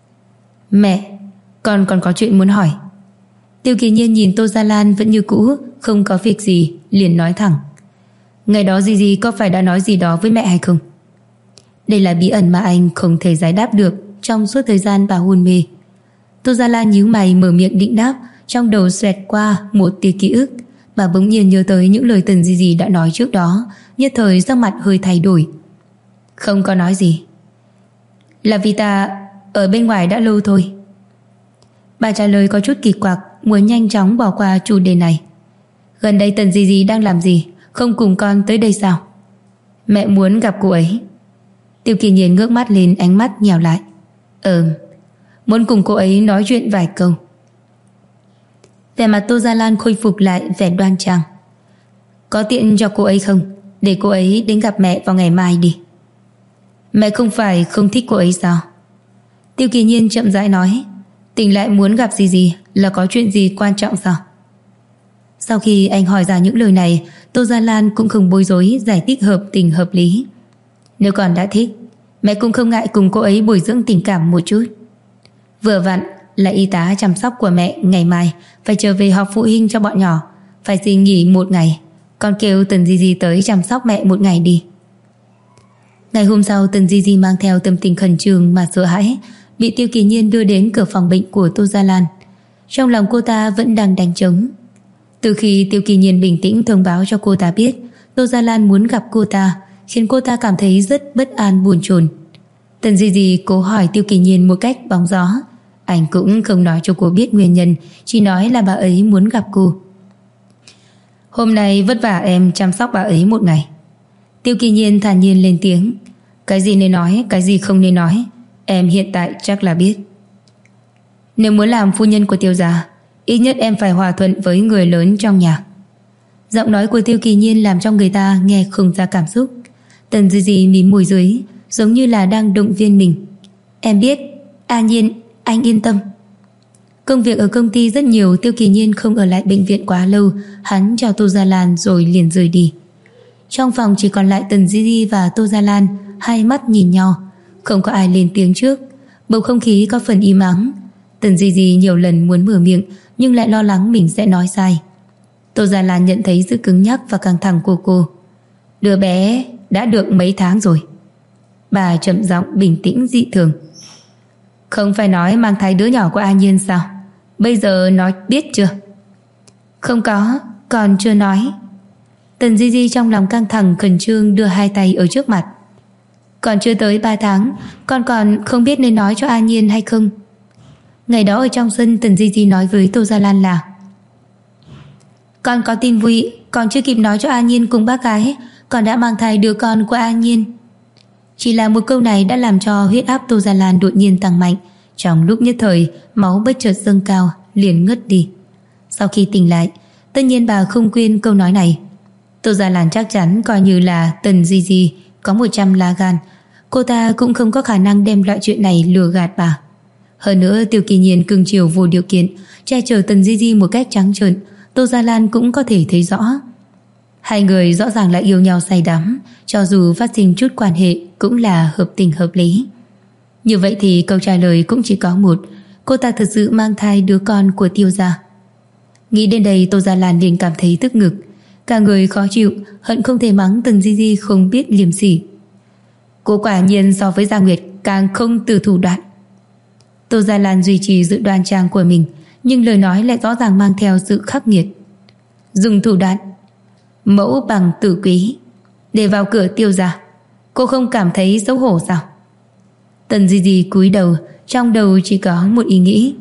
Mẹ, con còn có chuyện muốn hỏi. Tiêu Kỳ Nhiên nhìn Tô Gia Lan vẫn như cũ, không có việc gì, liền nói thẳng. Ngày đó Gigi có phải đã nói gì đó với mẹ hay không? Đây là bí ẩn mà anh không thể giải đáp được trong suốt thời gian bà hôn mê. Tô Gia Lan nhíu mày mở miệng định đáp, trong đầu xoẹt qua một tia ký ức, Bà bỗng nhiên nhớ tới những lời Tần Di Di đã nói trước đó, nhất thời sắc mặt hơi thay đổi. Không có nói gì. Là vì ta ở bên ngoài đã lâu thôi. Bà trả lời có chút kỳ quặc, muốn nhanh chóng bỏ qua chủ đề này. Gần đây Tần Di Di đang làm gì? Không cùng con tới đây sao? Mẹ muốn gặp cô ấy. Tiêu Kỳ Nhiên ngước mắt lên, ánh mắt nhèo lại. Muốn cùng cô ấy nói chuyện vài câu. Vẻ mặt Tô Gia Lan khôi phục lại vẻ đoan trang. Có tiện cho cô ấy không? Để cô ấy đến gặp mẹ vào ngày mai đi. Mẹ không phải không thích cô ấy sao? Tiêu Kỳ Nhiên chậm rãi nói. Tỉnh lại muốn gặp Di Di là có chuyện gì quan trọng sao? Sau khi anh hỏi ra những lời này, Tô Gia Lan cũng không bối rối, giải thích hợp tình hợp lý. Nếu con đã thích, mẹ cũng không ngại cùng cô ấy bồi dưỡng tình cảm một chút. Vừa vặn là y tá chăm sóc của mẹ ngày mai phải trở về họp phụ huynh cho bọn nhỏ, phải xin nghỉ một ngày. Con kêu Tần Di Di tới chăm sóc mẹ một ngày đi. Ngày hôm sau, Tần Di Di mang theo tâm tình khẩn trương mà sợ hãi, bị Tiêu Kỳ Nhiên đưa đến cửa phòng bệnh của Tô Gia Lan. Trong lòng cô ta vẫn đang đánh trống. Từ khi Tiêu Kỳ Nhiên bình tĩnh thông báo cho cô ta biết Tô Gia Lan muốn gặp cô ta, khiến cô ta cảm thấy rất bất an buồn chồn. Tần Di Di cố hỏi Tiêu Kỳ Nhiên một cách bóng gió. Anh cũng không nói cho cô biết nguyên nhân, chỉ nói là bà ấy muốn gặp cô. Hôm nay vất vả em chăm sóc bà ấy một ngày. Tiêu Kỳ Nhiên thản nhiên lên tiếng. Cái gì nên nói, cái gì không nên nói, em hiện tại chắc là biết. Nếu muốn làm phu nhân của Tiêu gia, ít nhất em phải hòa thuận với người lớn trong nhà. Giọng nói của Tiêu Kỳ Nhiên làm cho người ta nghe không ra cảm xúc. Tần Di Di mím môi dưới, giống như là đang động viên mình. Em biết, A Nhiên, anh yên tâm. Công việc ở công ty rất nhiều, Tiêu Kỳ Nhiên không ở lại bệnh viện quá lâu. Hắn chào Tô Gia Lan rồi liền rời đi. Trong phòng chỉ còn lại Tần Di Di và Tô Gia Lan, hai mắt nhìn nhau. Không có ai lên tiếng trước. Bầu không khí có phần im ắng. Tần Di Di nhiều lần muốn mở miệng, nhưng lại lo lắng mình sẽ nói sai. Tô Gia Lan nhận thấy sự cứng nhắc và căng thẳng của cô. Đứa bé đã được mấy tháng rồi. Bà chậm giọng bình tĩnh dị thường. Không phải nói mang thai đứa nhỏ của A Nhiên sao? Bây giờ nói biết chưa? Không có, còn chưa nói. Tần Di Di trong lòng căng thẳng khẩn trương đưa hai tay ở trước mặt. Còn chưa tới 3 tháng, con còn không biết nên nói cho A Nhiên hay không. Ngày đó ở trong sân, Tần Di Di nói với Tô Gia Lan là con có tin vui, còn chưa kịp nói cho A Nhiên cùng bác gái, còn đã mang thai đứa con của A Nhiên. Chỉ là một câu này đã làm cho huyết áp Tô Gia Lan đột nhiên tăng mạnh. Trong lúc nhất thời, máu bất chợt dâng cao, liền ngất đi. Sau khi tỉnh lại, tất nhiên bà không quên câu nói này. Tô Gia Lan chắc chắn coi như là Tần Di Di có 100 lá gan, cô ta cũng không có khả năng đem loại chuyện này lừa gạt bà. Hơn nữa, Tiêu Kỳ Nhiên cưng chiều vô điều kiện, che chở Tần Di Di một cách trắng trợn, Tô Gia Lan cũng có thể thấy rõ. Hai người rõ ràng là yêu nhau say đắm, cho dù phát sinh chút quan hệ cũng là hợp tình hợp lý. Như vậy thì câu trả lời cũng chỉ có một, cô ta thực sự mang thai đứa con của Tiêu gia. Nghĩ đến đây, Tô Gia Lan liền cảm thấy tức ngực, cả người khó chịu, hận không thể mắng Tần Di Di không biết liêm sỉ. Cô quả nhiên so với Gia Nguyệt càng không từ thủ đoạn. Tô Gia Lan duy trì sự đoan trang của mình, nhưng lời nói lại rõ ràng mang theo sự khắc nghiệt. Dùng thủ đoạn, mẫu bằng tử quý, để vào cửa Tiêu gia, cô không cảm thấy xấu hổ sao? Tần Di Di cúi đầu, trong đầu chỉ có một ý nghĩ.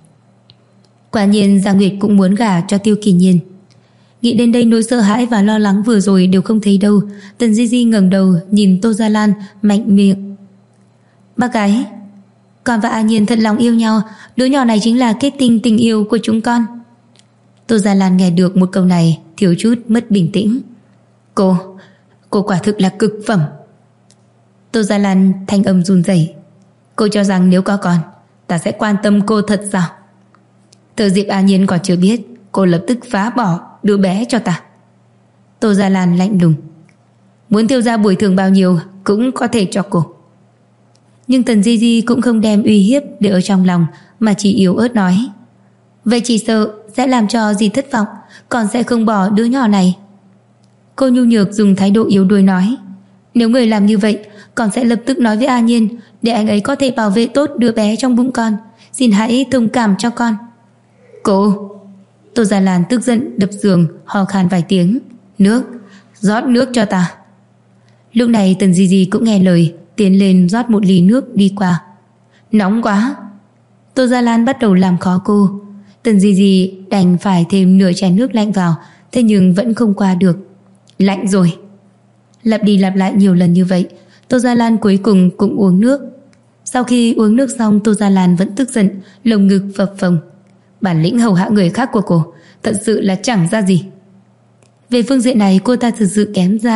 Quả nhiên Gia Nguyệt cũng muốn gả cho Tiêu Kỳ Nhiên. Nghĩ đến đây, nỗi sợ hãi và lo lắng vừa rồi đều không thấy đâu. Tần Di Di ngẩng đầu nhìn Tô Gia Lan, mạnh miệng. Bác gái, con và A Nhiên thật lòng yêu nhau, đứa nhỏ này chính là kết tinh tình yêu của chúng con. Tô Gia Lan nghe được một câu này thiếu chút mất bình tĩnh. Cô quả thực là cực phẩm. Tô Gia Lan thanh âm run rẩy. Cô cho rằng nếu có con, ta sẽ quan tâm cô thật sao? Thời dịp A Nhiên còn chưa biết, cô lập tức phá bỏ đứa bé cho ta. Tô Gia Lan lạnh lùng. Muốn Tiêu gia bồi thường bao nhiêu cũng có thể cho cô. Nhưng Tần Di Di cũng không đem uy hiếp để ở trong lòng, mà chỉ yếu ớt nói. Vậy chỉ sợ sẽ làm cho dì thất vọng, còn sẽ không bỏ đứa nhỏ này. Cô nhu nhược dùng thái độ yếu đuối nói. Nếu người làm như vậy, con sẽ lập tức nói với A Nhiên, để anh ấy có thể bảo vệ tốt đứa bé trong bụng con. Xin hãy thông cảm cho con. Cô Tô Gia Lan tức giận đập giường, ho khan vài tiếng. Nước, rót nước cho ta. Lúc này Tần Di Di cũng nghe lời, tiến lên rót một ly nước đi qua. Nóng quá. Tô Gia Lan bắt đầu làm khó cô. Tần Di Di đành phải thêm nửa chén nước lạnh vào, thế nhưng vẫn không qua được. Lạnh rồi. Lặp đi lặp lại nhiều lần như vậy, Tô Gia Lan cuối cùng cũng uống nước. Sau khi uống nước xong, Tô Gia Lan vẫn tức giận, lồng ngực phập phồng. Bản lĩnh hầu hạ người khác của cô thật sự là chẳng ra gì. Về phương diện này cô ta thực sự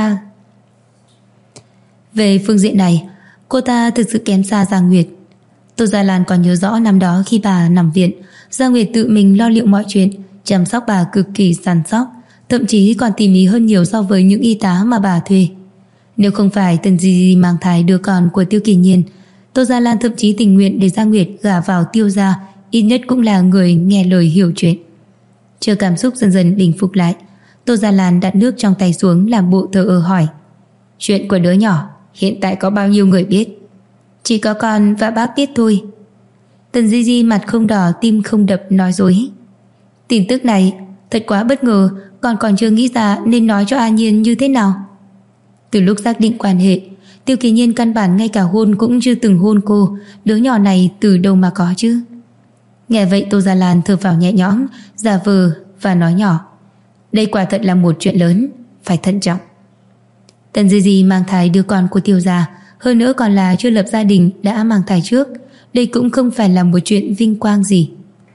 kém xa Giang Nguyệt. Tô Gia Lan còn nhớ rõ năm đó khi bà nằm viện, Giang Nguyệt tự mình lo liệu mọi chuyện, chăm sóc bà cực kỳ săn sóc, thậm chí còn tỉ mỉ hơn nhiều so với những y tá mà bà thuê. Nếu không phải Tần Di Di mang thai đứa con của Tiêu Kỳ Nhiên, Tô Gia Lan thậm chí tình nguyện để Giang Nguyệt gả vào Tiêu gia, ít nhất cũng là người nghe lời hiểu chuyện. Chờ cảm xúc dần dần bình phục lại, Tô Gia Lan đặt nước trong tay xuống, làm bộ thờ ơ hỏi: Chuyện của đứa nhỏ hiện tại có bao nhiêu người biết? Chỉ có con và bác biết thôi. Tần Di Di mặt không đỏ tim không đập nói dối: Tin tức này thật quá bất ngờ, con còn chưa nghĩ ra nên nói cho A Nhiên như thế nào. Từ lúc xác định quan hệ, Tiêu Kỳ Nhiên căn bản ngay cả hôn cũng chưa từng hôn cô, đứa nhỏ này từ đâu mà có chứ. Nghe vậy Tô Gia Lan thở phào nhẹ nhõm, giả vờ và nói nhỏ: Đây quả thật là một chuyện lớn, phải thận trọng. Tần Di Di mang thai đứa con của Tiêu gia, hơn nữa còn là chưa lập gia đình đã mang thai trước, đây cũng không phải là một chuyện vinh quang gì.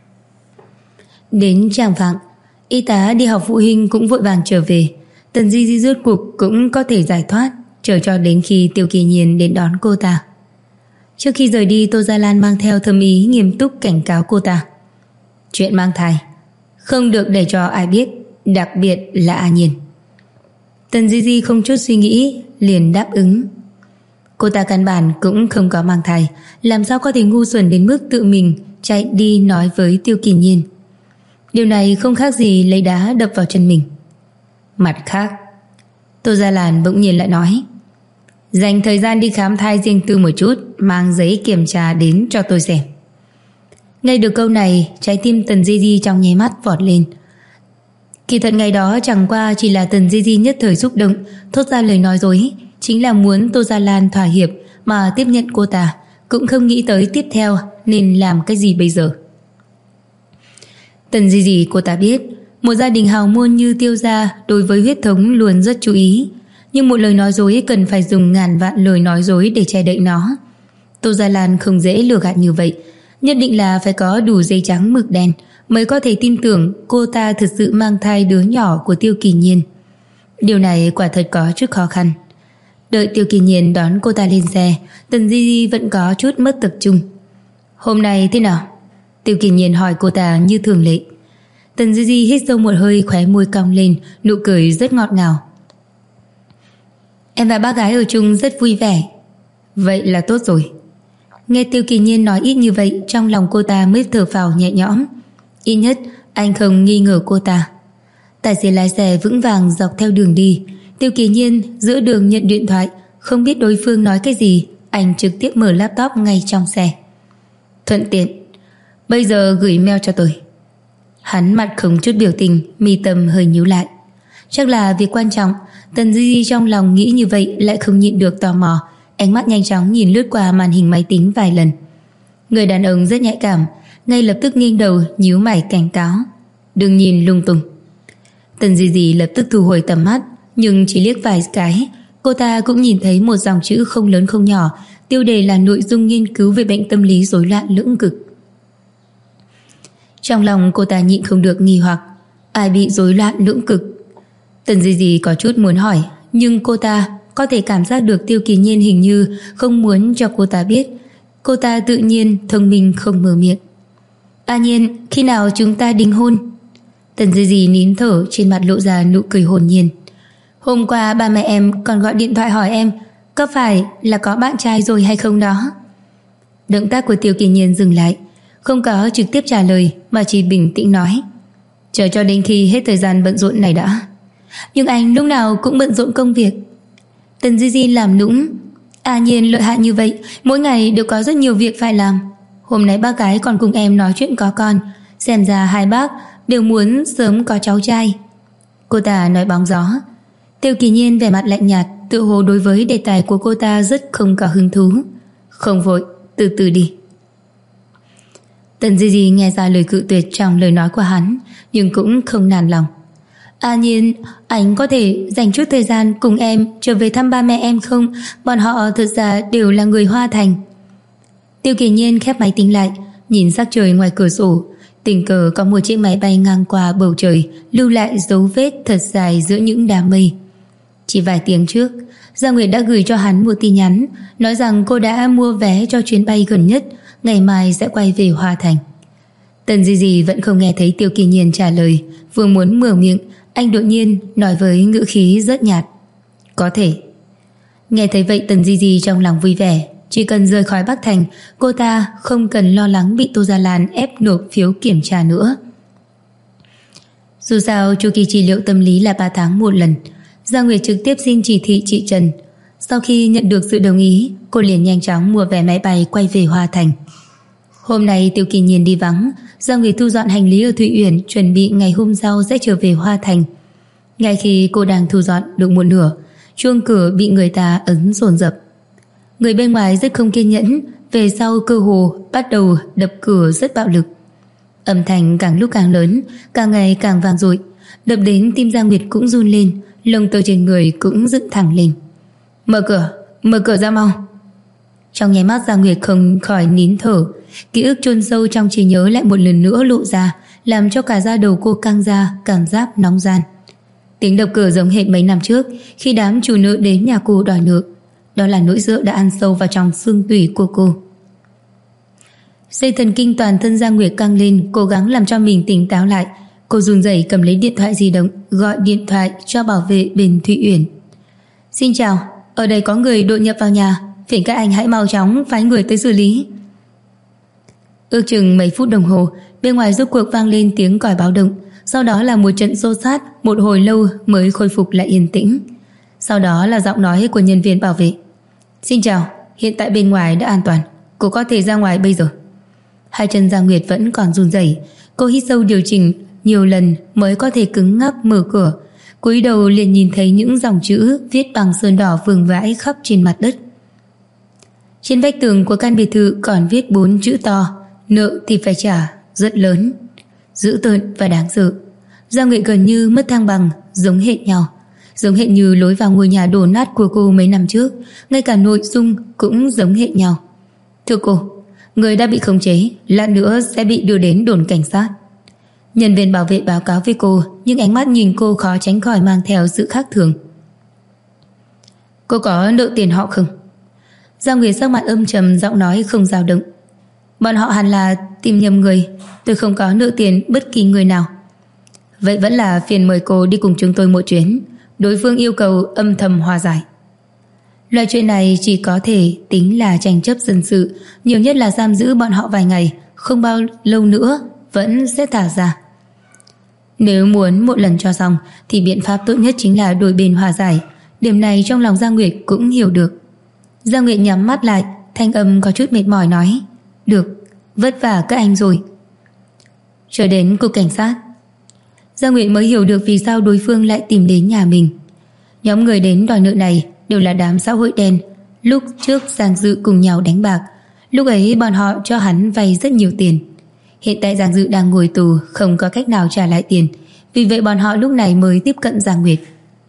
Đến chạng vạng, y tá đi học phụ huynh cũng vội vàng trở về. Tần Di Di rốt cuộc cũng có thể giải thoát, chờ cho đến khi Tiêu Kỳ Nhiên đến đón cô ta. Trước khi rời đi, Tô Gia Lan mang theo thâm ý nghiêm túc cảnh cáo cô ta: Chuyện mang thai không được để cho ai biết, đặc biệt là A Nhiên. Tần Di Di không chút suy nghĩ liền đáp ứng. Cô ta căn bản cũng không có mang thai, làm sao có thể ngu xuẩn đến mức tự mình chạy đi nói với Tiêu Kỳ Nhiên. Điều này không khác gì lấy đá đập vào chân mình. Mặt khác, Tô Gia Lan bỗng nhiên lại nói: Dành thời gian đi khám thai riêng tư một chút, mang giấy kiểm tra đến cho tôi xem. Nghe được câu này, trái tim Tần Di Di trong nháy mắt vọt lên. Kỳ thật ngày đó chẳng qua chỉ là Tần Di Di nhất thời xúc động, thốt ra lời nói dối, chính là muốn Tô Gia Lan thỏa hiệp mà tiếp nhận cô ta, cũng không nghĩ tới tiếp theo nên làm cái gì bây giờ. Tần Di Di cô ta biết, một gia đình hào môn như Tiêu gia đối với huyết thống luôn rất chú ý, nhưng một lời nói dối cần phải dùng ngàn vạn lời nói dối để che đậy nó. Tô Gia Lan không dễ lừa gạt như vậy, nhất định là phải có đủ giấy trắng mực đen mới có thể tin tưởng cô ta thực sự mang thai đứa nhỏ của Tiêu Kỳ Nhiên. Điều này quả thật có chút khó khăn. Đợi Tiêu Kỳ Nhiên đón cô ta lên xe, Tần Di Di vẫn có chút mất tập trung. Hôm nay thế nào? Tiêu Kỳ Nhiên hỏi cô ta như thường lệ. Tần Di Di hít sâu một hơi, khóe môi cong lên, nụ cười rất ngọt ngào. Em và bác gái ở chung rất vui vẻ. Vậy là tốt rồi. Nghe Tiêu Kỳ Nhiên nói ít như vậy, trong lòng cô ta mới thở phào nhẹ nhõm. Ít nhất anh không nghi ngờ cô ta. Tài xế lái xe vững vàng dọc theo đường đi. Tiêu Kỳ Nhiên giữa đường nhận điện thoại, không biết đối phương nói cái gì, anh trực tiếp mở laptop ngay trong xe. Thuận tiện, bây giờ gửi mail cho tôi. Hắn mặt không chút biểu tình, mi tâm hơi nhíu lại. Chắc là việc quan trọng. Tần Di Di trong lòng nghĩ như vậy lại không nhịn được tò mò, ánh mắt nhanh chóng nhìn lướt qua màn hình máy tính vài lần. Người đàn ông rất nhạy cảm, ngay lập tức nghiêng đầu nhíu mày cảnh cáo: Đừng nhìn lung tung. Tần Di Di lập tức thu hồi tầm mắt, nhưng chỉ liếc vài cái, cô ta cũng nhìn thấy một dòng chữ không lớn không nhỏ, tiêu đề là nội dung nghiên cứu về bệnh tâm lý rối loạn lưỡng cực. Trong lòng cô ta nhịn không được nghi hoặc, ai bị rối loạn lưỡng cực? Tần Di Di có chút muốn hỏi, nhưng cô ta có thể cảm giác được Tiêu Kỳ Nhiên hình như không muốn cho cô ta biết. Cô ta tự nhiên thông minh không mở miệng. A Nhiên, khi nào chúng ta đính hôn? Tần Di Di nín thở, trên mặt lộ ra nụ cười hồn nhiên. Hôm qua ba mẹ em còn gọi điện thoại hỏi em có phải là có bạn trai rồi hay không đó. Động tác của Tiêu Kỳ Nhiên dừng lại, không có trực tiếp trả lời mà chỉ bình tĩnh nói: Chờ cho đến khi hết thời gian bận rộn này đã. Nhưng anh lúc nào cũng bận rộn công việc. Tần Di Di làm nũng. A Nhiên lợi hại như vậy, mỗi ngày đều có rất nhiều việc phải làm. Hôm nay bác gái còn cùng em nói chuyện có con, xem ra hai bác đều muốn sớm có cháu trai. Cô ta nói bóng gió. Tiêu Kỳ Nhiên vẻ mặt lạnh nhạt, tự hồ đối với đề tài của cô ta rất không có hứng thú. Không vội, từ từ đi. Tần Di Di nghe ra lời cự tuyệt trong lời nói của hắn, nhưng cũng không nản lòng. Nhiên, anh có thể dành chút thời gian cùng em trở về thăm ba mẹ em không? Bọn họ thật ra đều là người Hoa Thành. Tiêu Kỳ Nhiên khép máy tính lại, nhìn sắc trời ngoài cửa sổ. Tình cờ có một chiếc máy bay ngang qua bầu trời, lưu lại dấu vết thật dài giữa những đám mây. Chỉ vài tiếng trước, Giang Nguyệt đã gửi cho hắn một tin nhắn, nói rằng cô đã mua vé cho chuyến bay gần nhất, ngày mai sẽ quay về Hoa Thành. Tần Di Di vẫn không nghe thấy Tiêu Kỳ Nhiên trả lời, vừa muốn mở miệng, anh đột nhiên nói với ngữ khí rất nhạt. Có thể. Nghe thấy vậy Tần Di Di trong lòng vui vẻ, chỉ cần rời khỏi Bắc Thành, cô ta không cần lo lắng bị Tô Gia Lan ép nộp phiếu kiểm tra nữa. Dù sao chu kỳ trị liệu tâm lý là 3 tháng một lần. Giang Nguyệt trực tiếp xin chỉ thị chị Trần. Sau khi nhận được sự đồng ý, cô liền nhanh chóng mua vé máy bay quay về Hoa Thành. Hôm nay Tiêu Kỳ Nhiên đi vắng, Giang Nguyệt thu dọn hành lý ở Thụy Uyển, chuẩn bị ngày hôm sau sẽ trở về Hoa Thành. Ngay khi cô đang thu dọn được một nửa, chuông cửa bị người ta ấn dồn dập. Người bên ngoài rất không kiên nhẫn, về sau cơ hồ bắt đầu đập cửa rất bạo lực. Âm thanh càng lúc càng lớn, càng ngày càng vang dội, đập đến tim Giang Nguyệt cũng run lên, lông tơ trên người cũng dựng thẳng lên. Mở cửa ra mau. Trong nháy mắt Giang Nguyệt không khỏi nín thở, ký ức chôn sâu trong trí nhớ lại một lần nữa lộ ra, làm cho cả da đầu cô căng ra, cảm giác nóng ran. Tiếng đập cửa giống hệt mấy năm trước, khi đám chủ nợ đến nhà cô đòi nợ. Đó là nỗi sợ đã ăn sâu vào trong xương tủy của cô. Dây thần kinh toàn thân Giang Nguyệt căng lên, cố gắng làm cho mình tỉnh táo lại. Cô run rẩy cầm lấy điện thoại di động, gọi điện thoại cho bảo vệ bên Thụy Uyển. Xin chào, ở đây có người đột nhập vào nhà, phiền các anh hãy mau chóng phái người tới xử lý. Ước chừng mấy phút đồng hồ, bên ngoài rốt cuộc vang lên tiếng còi báo động. Sau đó là một trận xô xát, một hồi lâu mới khôi phục lại yên tĩnh. Sau đó là giọng nói của nhân viên bảo vệ. Xin chào, hiện tại bên ngoài đã an toàn, cô có thể ra ngoài bây giờ. Hai chân Giang Nguyệt vẫn còn run rẩy, cô hít sâu điều chỉnh nhiều lần mới có thể cứng ngắc mở cửa. Cúi đầu liền nhìn thấy những dòng chữ viết bằng sơn đỏ vương vãi khắp trên mặt đất. Trên vách tường của căn biệt thự còn viết 4 chữ to: nợ thì phải trả, rất lớn, dữ tợn và đáng sợ. Giang Nguyệt gần như mất thăng bằng, giống hệt nhau, giống hệt như lối vào ngôi nhà đổ nát của cô mấy năm trước, ngay cả nội dung cũng giống hệt nhau. Thưa cô, người đã bị khống chế, lát nữa sẽ bị đưa đến đồn cảnh sát. Nhân viên bảo vệ báo cáo với cô, nhưng ánh mắt nhìn cô khó tránh khỏi mang theo sự khác thường. Cô có nợ tiền họ không? Giang Nguyệt sắc mặt âm trầm, giọng nói không dao động. Bọn họ hẳn là tìm nhầm người, tôi không có nợ tiền bất kỳ người nào. Vậy vẫn là phiền mời cô đi cùng chúng tôi một chuyến. Đối phương yêu cầu âm thầm hòa giải. Loại chuyện này chỉ có thể tính là tranh chấp dân sự, nhiều nhất là giam giữ bọn họ vài ngày, không bao lâu nữa vẫn sẽ thả ra. Nếu muốn một lần cho xong thì biện pháp tốt nhất chính là đổi bên hòa giải. Điểm này trong lòng Giang Nguyệt cũng hiểu được. Giang Nguyệt nhắm mắt lại, thanh âm có chút mệt mỏi nói: được, vất vả các anh rồi. Trở đến cục cảnh sát, Giang Nguyệt mới hiểu được vì sao đối phương lại tìm đến nhà mình. Nhóm người đến đòi nợ này đều là đám xã hội đen. Lúc trước Giang Dự cùng nhau đánh bạc, lúc ấy bọn họ cho hắn vay rất nhiều tiền. Hiện tại Giang Dự đang ngồi tù, không có cách nào trả lại tiền, vì vậy bọn họ lúc này mới tiếp cận Giang Nguyệt.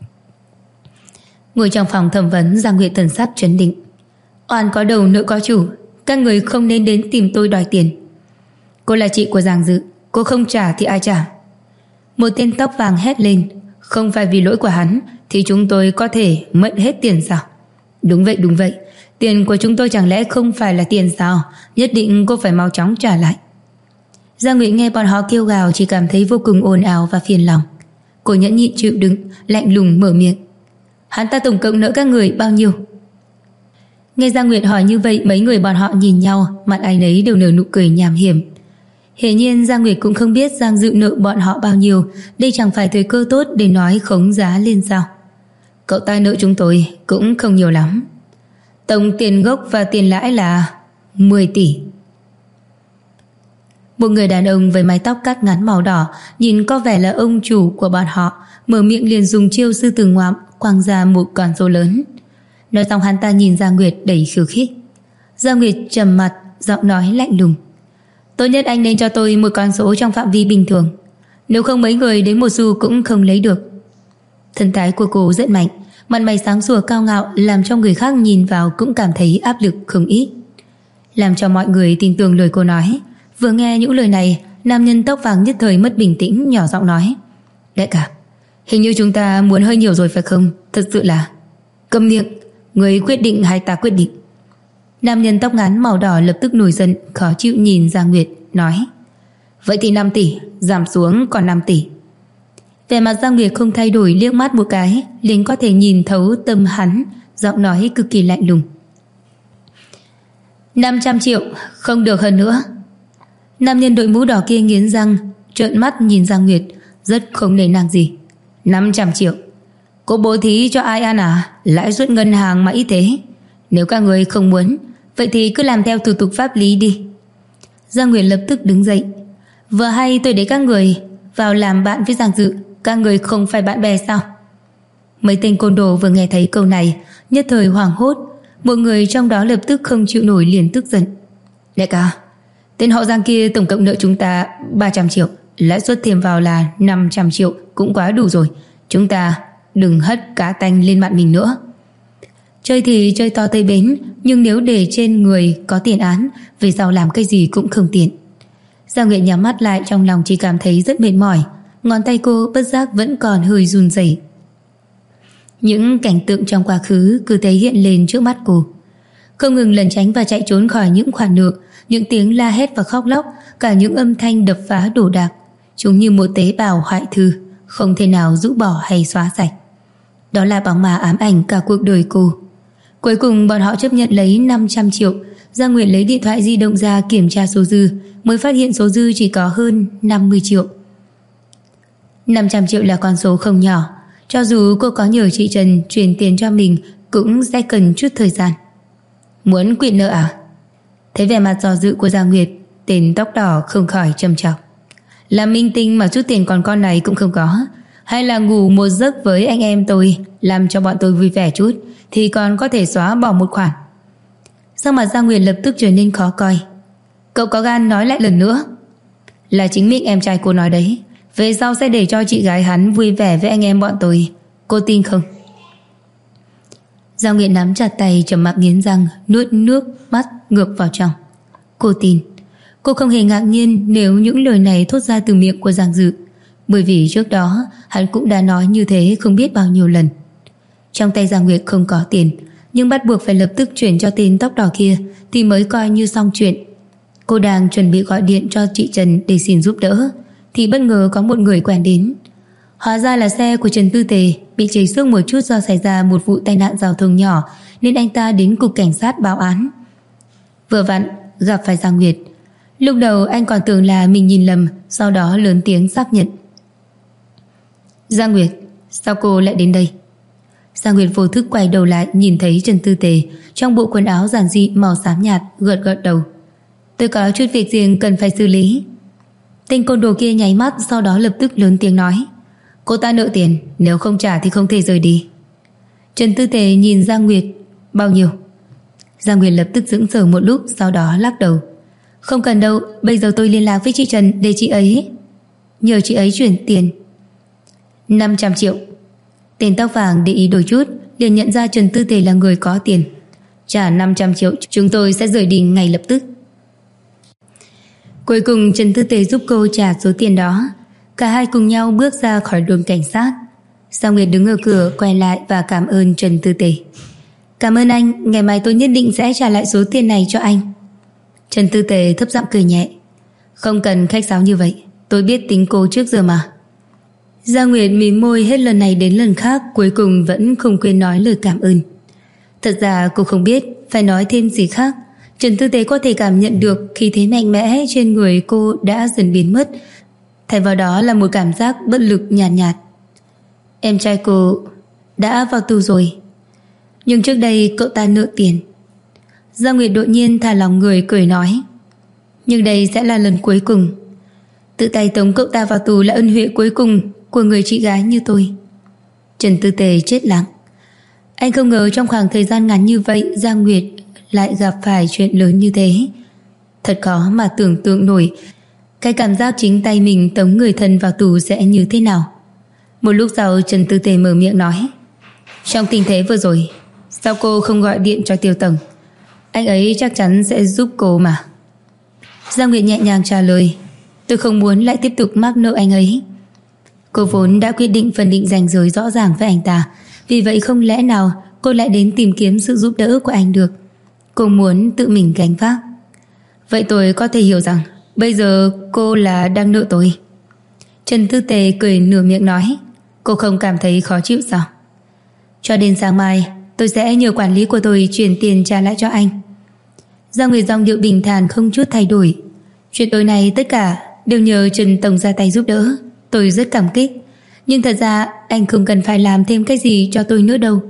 Ngồi trong phòng thẩm vấn, Giang Nguyệt thần sắc trấn định. Oan có đầu nợ có chủ, các người không nên đến tìm tôi đòi tiền. Cô là chị của Giang Dự, cô không trả thì ai trả? Một tên tóc vàng hét lên. Không phải vì lỗi của hắn thì chúng tôi có thể mất hết tiền sao? Đúng vậy, tiền của chúng tôi chẳng lẽ không phải là tiền sao? Nhất định cô phải mau chóng trả lại. Giang Nguyệt nghe bọn họ kêu gào chỉ cảm thấy vô cùng ồn ào và phiền lòng. Cô nhẫn nhịn chịu đựng, lạnh lùng mở miệng. Hắn ta tổng cộng nợ các người bao nhiêu? Nghe Giang Nguyệt hỏi như vậy, mấy người bọn họ nhìn nhau, mặt ai nấy đều nở nụ cười nham hiểm. Hiển nhiên Giang Nguyệt cũng không biết Giang Dự nợ bọn họ bao nhiêu, đây chẳng phải thời cơ tốt để nói khống giá lên sao. Cậu ta nợ chúng tôi cũng không nhiều lắm. Tổng tiền gốc và tiền lãi là 10 tỷ. Một người đàn ông với mái tóc cắt ngắn màu đỏ, nhìn có vẻ là ông chủ của bọn họ, mở miệng liền dùng chiêu sư tử ngoạm quăng ra một con số lớn. Nói xong hắn ta nhìn Giang Nguyệt đầy khiêu khích. Giang Nguyệt trầm mặt, giọng nói lạnh lùng. Tốt nhất anh nên cho tôi một con số trong phạm vi bình thường, nếu không mấy người đến một xu cũng không lấy được. Thân thái của cô rất mạnh, mặt mày sáng sủa cao ngạo, làm cho người khác nhìn vào cũng cảm thấy áp lực không ít. Làm cho mọi người tin tưởng lời cô nói. Vừa nghe những lời này, nam nhân tóc vàng nhất thời mất bình tĩnh, nhỏ giọng nói. Đại ca, hình như chúng ta muốn hơi nhiều rồi phải không? Thật sự là... Câm miệng, người quyết định hay ta quyết định? Nam nhân tóc ngắn màu đỏ lập tức nổi giận, khó chịu nhìn Giang Nguyệt, nói. Vậy thì 5 tỷ, giảm xuống còn 5 tỷ. Vẻ mặt Giang Nguyệt không thay đổi, liếc mắt một cái liền có thể nhìn thấu tâm hắn, giọng nói cực kỳ lạnh lùng. 500 triệu, không được hơn nữa. Nam nhân đội mũ đỏ kia nghiến răng, trợn mắt nhìn Giang Nguyệt, rất không nể nang gì. 500 triệu? Cô bố thí cho ai ăn à? Lãi suất ngân hàng mà ít thế. Nếu các người không muốn, vậy thì cứ làm theo thủ tục pháp lý đi. Giang Nguyệt lập tức đứng dậy. Vừa hay tôi để các người vào làm bạn với Giang Dự, các người không phải bạn bè sao? Mấy tên côn đồ vừa nghe thấy câu này nhất thời hoảng hốt. Một người trong đó lập tức không chịu nổi liền tức giận. Đại ca, tên họ Giang kia tổng cộng nợ chúng ta 300 triệu, lãi suất thêm vào là 500 triệu, cũng quá đủ rồi. Chúng ta đừng hất cá tanh lên mặt mình nữa. Chơi thì chơi to tây bến, nhưng nếu để trên người có tiền án, về sau làm cái gì cũng không tiện. Giang Nguyệt nhắm mắt lại, trong lòng chỉ cảm thấy rất mệt mỏi. Ngón tay cô bất giác vẫn còn hơi run rẩy. Những cảnh tượng trong quá khứ cứ thế hiện lên trước mắt cô, không ngừng lẩn tránh và chạy trốn khỏi những khoản nợ, những tiếng la hét và khóc lóc, cả những âm thanh đập phá đồ đạc. Chúng như một tế bào hoại thư, không thể nào rũ bỏ hay xóa sạch. Đó là bóng ma ám ảnh cả cuộc đời cô. Cuối cùng bọn họ chấp nhận lấy 500 triệu. Giang Nguyệt lấy điện thoại di động ra kiểm tra số dư, mới phát hiện số dư chỉ có hơn 50 triệu. 500 triệu là con số không nhỏ. Cho dù cô có nhờ chị Trần chuyển tiền cho mình cũng sẽ cần chút thời gian. Muốn quỵt nợ à? Thấy vẻ mặt do dự của Giang Nguyệt, tên tóc đỏ không khỏi trầm trọng. Là minh tinh mà chút tiền còn con này cũng không có, hay là ngủ một giấc với anh em tôi, làm cho bọn tôi vui vẻ chút, thì còn có thể xóa bỏ một khoản. Sắc mặt Giang Nguyệt lập tức trở nên khó coi. Cậu có gan nói lại lần nữa? Là chính miệng em trai cô nói đấy, về sau sẽ để cho chị gái hắn vui vẻ với anh em bọn tôi. Cô tin không? Giang Nguyệt nắm chặt tay, trầm mặc nghiến răng, nuốt nước mắt ngược vào trong. Cô tin. Cô không hề ngạc nhiên nếu những lời này thốt ra từ miệng của Giang Dự, bởi vì trước đó hắn cũng đã nói như thế không biết bao nhiêu lần. Trong tay Giang Nguyệt không có tiền, nhưng bắt buộc phải lập tức chuyển cho tên tóc đỏ kia thì mới coi như xong chuyện. Cô đang chuẩn bị gọi điện cho chị Trần để xin giúp đỡ thì bất ngờ có một người quen đến. Hóa ra là xe của Trần Tư Tề bị trầy xước một chút do xảy ra một vụ tai nạn giao thông nhỏ, nên anh ta đến cục cảnh sát báo án. Vừa vặn gặp phải Giang Nguyệt. Lúc đầu anh còn tưởng là mình nhìn lầm, sau đó lớn tiếng xác nhận. Giang Nguyệt, sao cô lại đến đây? Giang Nguyệt vô thức quay đầu lại, nhìn thấy Trần Tư Tề trong bộ quần áo giản dị màu xám nhạt, gật gật đầu. Tôi có chút việc riêng cần phải xử lý. Tên côn đồ kia nháy mắt, sau đó lập tức lớn tiếng nói. Cô ta nợ tiền, nếu không trả thì không thể rời đi. Trần Tư Tề nhìn Giang Nguyệt. Bao nhiêu? Giang Nguyệt lập tức sững sờ một lúc, sau đó lắc đầu. Không cần đâu, bây giờ tôi liên lạc với chị Trần để chị ấy nhờ chị ấy chuyển tiền. 500 triệu. Tên tóc vàng để ý đôi chút, liền nhận ra Trần Tư Tề là người có tiền. Trả 500 triệu, chúng tôi sẽ rời đi ngay lập tức. Cuối cùng Trần Tư Tề giúp cô trả số tiền đó. Cả hai cùng nhau bước ra khỏi đồn cảnh sát. Giang Nguyệt đứng ở cửa quay lại và cảm ơn Trần Tư Tề. Cảm ơn anh, ngày mai tôi nhất định sẽ trả lại số tiền này cho anh. Trần Tư Tề thấp giọng cười nhẹ. Không cần khách sáo như vậy, tôi biết tính cô trước giờ mà. Giang Nguyệt mím môi hết lần này đến lần khác, cuối cùng vẫn không quên nói lời cảm ơn. Thật ra cô không biết phải nói thêm gì khác. Trần Tư Tề có thể cảm nhận được khí thế mạnh mẽ trên người cô đã dần biến mất, thay vào đó là một cảm giác bất lực nhạt nhạt. Em trai cô đã vào tù rồi, nhưng trước đây cậu ta nợ tiền. Giang Nguyệt đột nhiên thả lòng người cười nói. Nhưng đây sẽ là lần cuối cùng. Tự tay tống cậu ta vào tù là ân huệ cuối cùng của người chị gái như tôi. Trần Tư Tề chết lặng. Anh không ngờ trong khoảng thời gian ngắn như vậy Giang Nguyệt lại gặp phải chuyện lớn như thế. Thật khó mà tưởng tượng nổi cái cảm giác chính tay mình tống người thân vào tù sẽ như thế nào. Một lúc sau Trần Tư Tề mở miệng nói: trong tình thế vừa rồi, sao cô không gọi điện cho Tiêu Tổng? Anh ấy chắc chắn sẽ giúp cô mà. Giang Nguyệt nhẹ nhàng trả lời: tôi không muốn lại tiếp tục mắc nợ anh ấy. Cô vốn đã quyết định phân định ranh giới rõ ràng với anh ta, vì vậy không lẽ nào cô lại đến tìm kiếm sự giúp đỡ của anh được. Cô muốn tự mình gánh vác. Vậy tôi có thể hiểu rằng bây giờ cô là đang nợ tôi. Trần Tư Tề cười nửa miệng nói: cô không cảm thấy khó chịu sao? Cho đến sáng mai tôi sẽ nhờ quản lý của tôi chuyển tiền trả lại cho anh. Giang Nguyệt giọng điệu bình thản không chút thay đổi: chuyện tối nay tất cả đều nhờ Trần Tổng ra tay giúp đỡ. Tôi rất cảm kích. Nhưng thật ra anh không cần phải làm thêm cái gì cho tôi nữa đâu.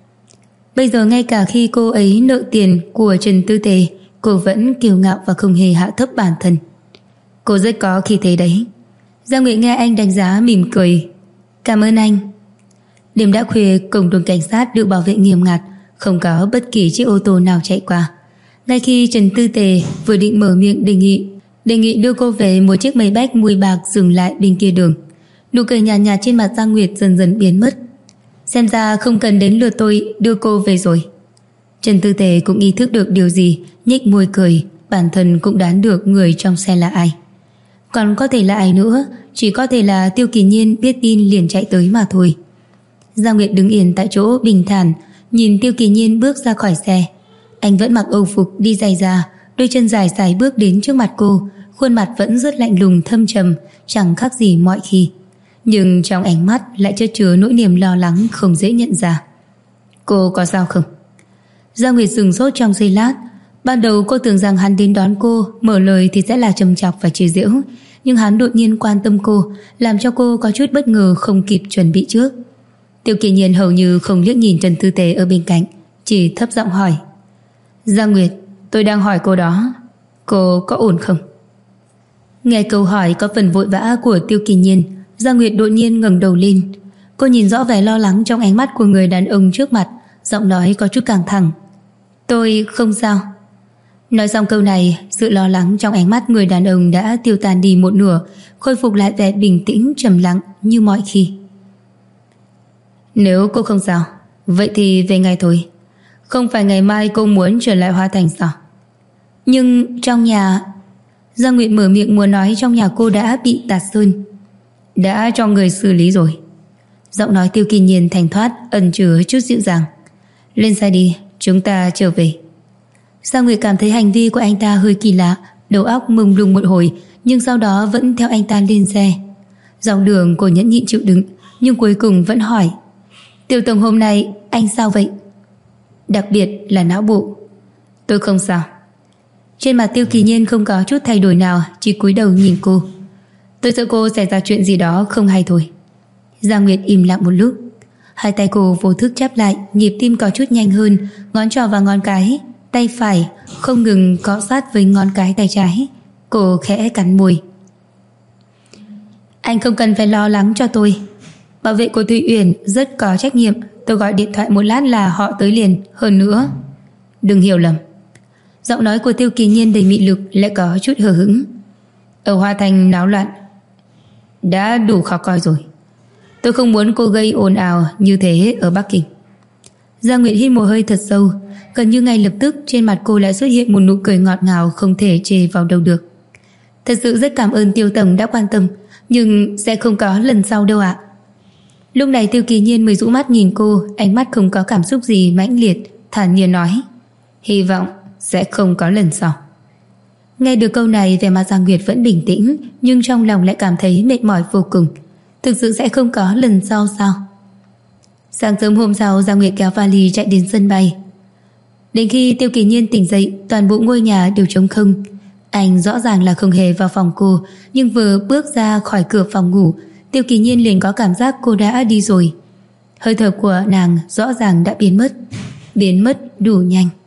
Bây giờ ngay cả khi cô ấy nợ tiền của Trần Tư Tề, cô vẫn kiêu ngạo và không hề hạ thấp bản thân. Cô rất có khí thế đấy. Giang Nguyệt nghe anh đánh giá mỉm cười: cảm ơn anh. Đêm đã khuya, cổng đồn cảnh sát được bảo vệ nghiêm ngặt, không có bất kỳ chiếc ô tô nào chạy qua. Ngay khi Trần Tư Tề vừa định mở miệng đề nghị đưa cô về, một chiếc Maybach mùi bạc dừng lại bên kia đường. Nụ cười nhàn nhạt trên mặt Giang Nguyệt dần dần biến mất. Xem ra không cần đến lượt tôi đưa cô về rồi. Trần Tư Tề cũng ý thức được điều gì, nhếch môi cười. Bản thân cũng đoán được người trong xe là ai. Còn có thể là ai nữa? Chỉ có thể là Tiêu Kỳ Nhiên biết tin liền chạy tới mà thôi. Giang Nguyệt đứng yên tại chỗ bình thản, nhìn Tiêu Kỳ Nhiên bước ra khỏi xe. Anh vẫn mặc âu phục đi giày da, đôi chân dài sải bước đến trước mặt cô, khuôn mặt vẫn rất lạnh lùng thâm trầm, chẳng khác gì mọi khi. Nhưng trong ánh mắt lại chất chứa nỗi niềm lo lắng không dễ nhận ra. Cô có sao không? Giang Nguyệt sửng sốt trong giây lát. Ban đầu cô tưởng rằng hắn đến đón cô, mở lời thì sẽ là châm chọc và chế giễu, nhưng hắn đột nhiên quan tâm cô, làm cho cô có chút bất ngờ không kịp chuẩn bị trước. Tiêu Kỳ Nhiên hầu như không liếc nhìn Trần Tư Tề ở bên cạnh, chỉ thấp giọng hỏi: Giang Nguyệt, tôi đang hỏi cô đó, cô có ổn không? Nghe câu hỏi có phần vội vã của Tiêu Kỳ Nhiên, Giang Nguyệt đột nhiên ngẩng đầu lên. Cô nhìn rõ vẻ lo lắng trong ánh mắt của người đàn ông trước mặt, giọng nói có chút căng thẳng: tôi không sao. Nói xong câu này, sự lo lắng trong ánh mắt người đàn ông đã tiêu tan đi một nửa, khôi phục lại vẻ bình tĩnh trầm lặng như mọi khi. Nếu cô không sao, vậy thì về ngay thôi. Không phải ngày mai cô muốn trở lại Hoa Thành sao? Nhưng trong nhà... Giang Nguyệt mở miệng muốn nói trong nhà cô đã bị tạt sơn. Đã cho người xử lý rồi. Giọng nói Tiêu Kỳ Nhiên thanh thoát, ẩn chứa chút dịu dàng. Lên xe đi, chúng ta trở về. Giang Nguyệt cảm thấy hành vi của anh ta hơi kỳ lạ, đầu óc mông lung một hồi, nhưng sau đó vẫn theo anh ta lên xe. Dọc đường cô nhẫn nhịn chịu đựng, nhưng cuối cùng vẫn hỏi: Tiêu Tổng, hôm nay anh sao vậy? Đặc biệt là não bộ. Tôi không sao. Trên mặt Tiêu Kỳ Nhiên không có chút thay đổi nào, chỉ cúi đầu nhìn cô. Tôi sợ cô xảy ra chuyện gì đó không hay thôi. Giang Nguyệt im lặng một lúc. Hai tay cô vô thức chắp lại, nhịp tim có chút nhanh hơn, ngón trỏ và ngón cái tay phải không ngừng cọ sát với ngón cái tay trái. Cô khẽ cắn môi. Anh không cần phải lo lắng cho tôi. Bảo vệ của Thụy Uyển rất có trách nhiệm. Tôi gọi điện thoại một lát là họ tới liền. Hơn nữa, đừng hiểu lầm. Giọng nói của Tiêu Kỳ Nhiên đầy mị lực lại có chút hờ hững. Ở Hoa Thành náo loạn đã đủ khó coi rồi. Tôi không muốn cô gây ồn ào như thế ở Bắc Kinh. Giang Nguyệt hít một hơi thật sâu. Gần như ngay lập tức trên mặt cô lại xuất hiện một nụ cười ngọt ngào không thể chê vào đâu được. Thật sự rất cảm ơn Tiêu Tổng đã quan tâm, nhưng sẽ không có lần sau đâu ạ. Lúc này Tiêu Kỳ Nhiên mới rũ mắt nhìn cô, ánh mắt không có cảm xúc gì mãnh liệt, thản nhiên nói: Hy vọng sẽ không có lần sau. Nghe được câu này, vẻ mặt Giang Nguyệt vẫn bình tĩnh, nhưng trong lòng lại cảm thấy mệt mỏi vô cùng. Thực sự sẽ không có lần sau sao? Sáng sớm hôm sau, Giang Nguyệt kéo vali chạy đến sân bay. Đến khi Tiêu Kỳ Nhiên tỉnh dậy, toàn bộ ngôi nhà đều trống không. Anh rõ ràng là không hề vào phòng cô, nhưng vừa bước ra khỏi cửa phòng ngủ, Tiêu Kỳ Nhiên liền có cảm giác cô đã đi rồi. Hơi thở của nàng rõ ràng đã biến mất đủ nhanh.